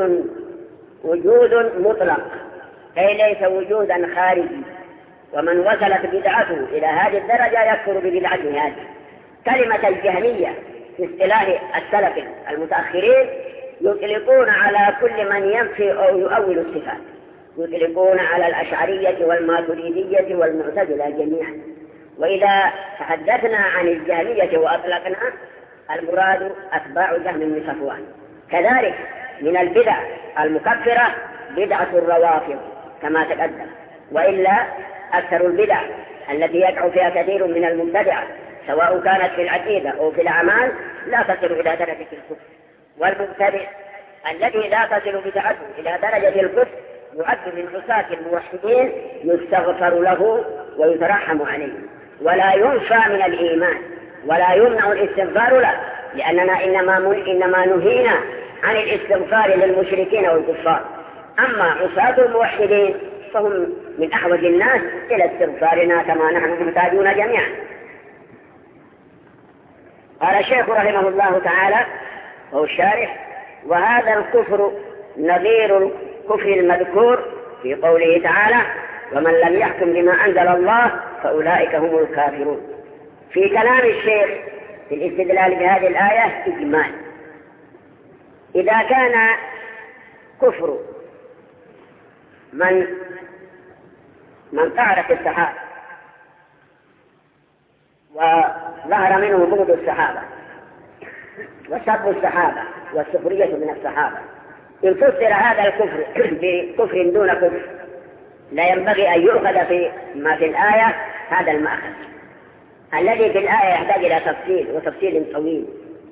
وجود مطلق، أي ليس وجودا خارجي. ومن وصلت بدعته إلى هذه الدرجة يكفر ببدعته هذه. كلمة الجهمية في اصطلاح السلف المتأخرين يطلقون على كل من ينفي أو يؤول الصفات، يطلقون على الأشعرية والماتريدية والمعتزلة جميعا. وإذا تحدثنا عن الجهمية وأطلقنا المراد أتباع جهم بن صفوان. كذلك من البدع المكفرة بدعة الروافض كما تقدم، وإلا أكثر البدع التي يقع فيها كثير من المبتدعة سواء كانت في العقيدة أو في الأعمال لا تصل إلى درجة الكفر. والمبتدع الذي لا تصل بدعته إلى درجة الكفر يعد من عصاة الموحدين، يستغفر له ويترحم عليه، ولا ينفى من الإيمان ولا يمنع الاستغفار له، لأننا إنما نهينا عن الاستغفار للمشركين والكفار. أما عصاة الموحدين فهم من أحوج الناس إلى استغفارنا كما نحن محتاجون جميعا. قال الشيخ رحمه الله تعالى وهو الشارح وهذا الكفر نظير الكفر المذكور في قوله تعالى ومن لم يحكم بما أنزل الله فأولئك هم الكافرون. في كلام الشيخ في الاستدلال بهذه الآية إجمال، إذا كان كفر من طعن في الصحابة وظهر منه بغض الصحابة وسب الصحابة والسخرية من الصحابة، إن فسر هذا الكفر بكفر دون كفر لا ينبغي أن يؤخذ في ما في الآية هذا المأخذ الذي في الآية يحتاج إلى وتفصيل طويل.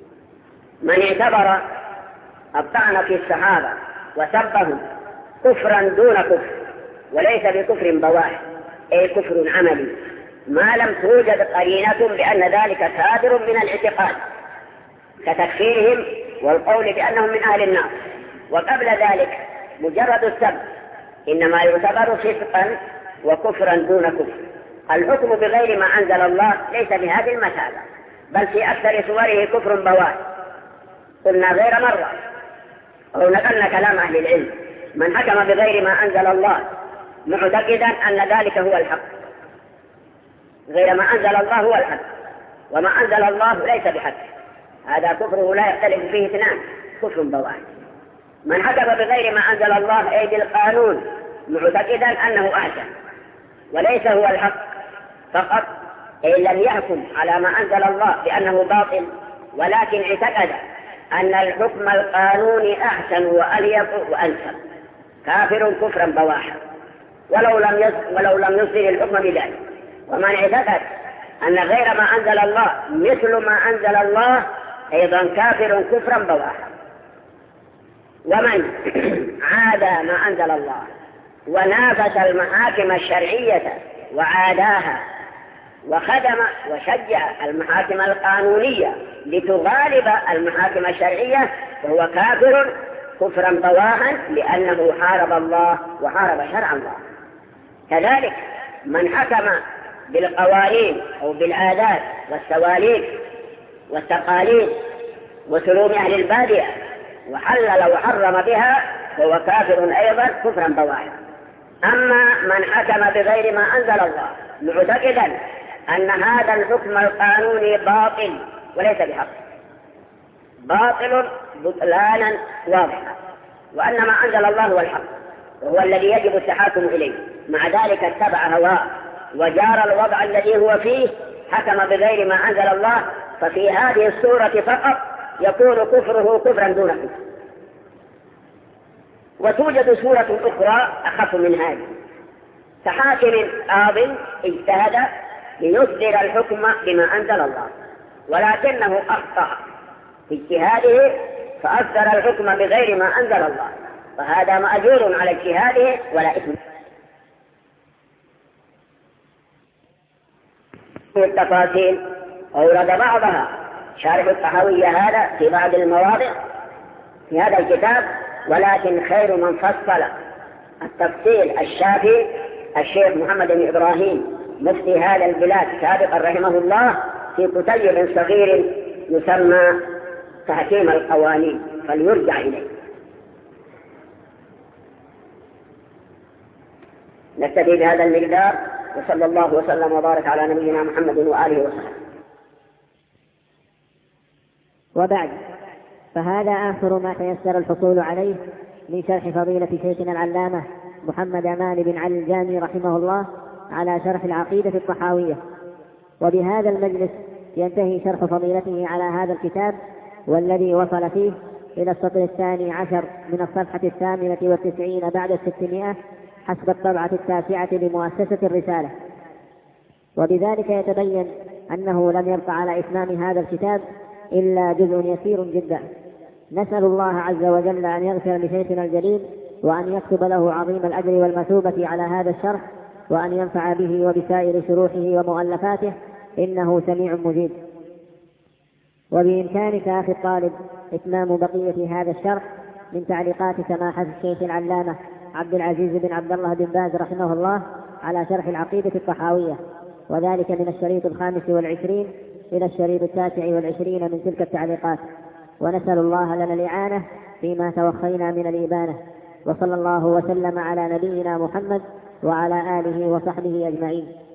من اعتبر الطعن في الصحابة وسبهم كفرا دون كفر وليس بكفر بواح أي كفر عملي ما لم توجد قرينة بأن ذلك كافر من الاعتقاد كتكفيرهم والقول بأنهم من أهل النار، وقبل ذلك مجرد السب إنما يعتبر فسقا وكفرا دون كفر. الحكم بغير ما أنزل الله ليس بهذه المثابة، بل في أكثر صوره كفر بواح. قلنا غير مرة أو نقلنا كلام أهل العلم: من حكم بغير ما أنزل الله معتقدا أن ذلك هو الحق، غير ما أنزل الله هو الحق وما أنزل الله ليس بحق، هذا كفره لا يختلف فيه اثنان، كفر بواح. من حكم بغير ما أنزل الله أي بالقانون معتقدا أنه أحسن وليس هو الحق فقط، أي لم يحكم على ما أنزل الله بأنه باطل ولكن اعتقد أن الحكم القانوني أحسن وأليق وأنسب، كافر كفرا بواحا ولو لم يصدر الحكم بذلك. ومن اعتقد أن غير ما أنزل الله مثل ما أنزل الله أيضا كافر كفرا بواحا. ومن عادى ما أنزل الله ونافس المحاكم الشرعية وعاداها وخدم وشجع المحاكم القانونية لتغالب المحاكم الشرعية فهو كافر كفرا بواحا لأنه حارب الله وحارب شرع الله. كذلك من حكم بالقوانين أو بالعادات والسواليف والتقاليد وسلوك أهل البادية وحلل وحرم بها فهو كافر أيضا كفرا بواحا. أما من حكم بغير ما أنزل الله معتقدا أن هذا الحكم القانوني باطل وليس بحق، باطل بطلانا واضحا، وأن ما أنزل الله هو الحق وهو الذي يجب التحاكم إليه، مع ذلك اتبع هواه وجار الوضع الذي هو فيه، حكم بغير ما أنزل الله، ففي هذه الصورة فقط يكون كفره كفرا دون كفر. وتوجد صورة أخرى أخف من هذه، كحاكم قاض اجتهد ليصدر الحكم بما أنزل الله ولكنه أخطأ في اجتهاده فأصدر الحكم بغير ما أنزل الله، فهذا مأجور على اجتهاده ولا إثم. التفاصيل أورد بعضها شارح الطحاوية هذا في بعض المواضع في هذا الكتاب، ولكن خير من فصل التفصيل الشافي الشيخ محمد بن إبراهيم مفتي هذا البلاد سابقا رحمه الله في كتيب صغير يسمى تحكيم القوانين، فليرجع إليه. نكتفي بهذا المقدار، وصلى الله وسلم وبارك على نبينا محمد وآله وصحبه. وبعد، فهذا آخر ما تيسر الحصول عليه من شرح فضيلة شيخنا العلامة محمد أمان بن علي الجامي رحمه الله على شرح العقيدة الطحاوية. وبهذا المجلس ينتهي شرح فضيلته على هذا الكتاب، والذي وصل فيه إلى السطر 12 من الصفحة 98 بعد 600 حسب الطبعة 9 لمؤسسة الرسالة. وبذلك يتبين أنه لم يبق على إتمام هذا الكتاب إلا جزء يسير جدا. نسأل الله عز وجل أن يغفر لشيخنا الجليل وأن يكتب له عظيم الأجر والمثوبة على هذا الشرح، وأن ينفع به وبسائر شروحه ومؤلفاته، إنه سميع مجيب. وبإمكانك أخي الطالب إتمام بقية هذا الشرح من تعليقات سماحة الشيخ العلامة عبد العزيز بن عبد الله بن باز رحمه الله على شرح العقيدة الطحاوية، وذلك من الشريط 25 إلى الشريط 29 من تلك التعليقات. ونسأل الله لنا الإعانة فيما توخينا من الإبانة. وصلى الله وسلم على نبينا محمد وعلى آله وصحبه أجمعين.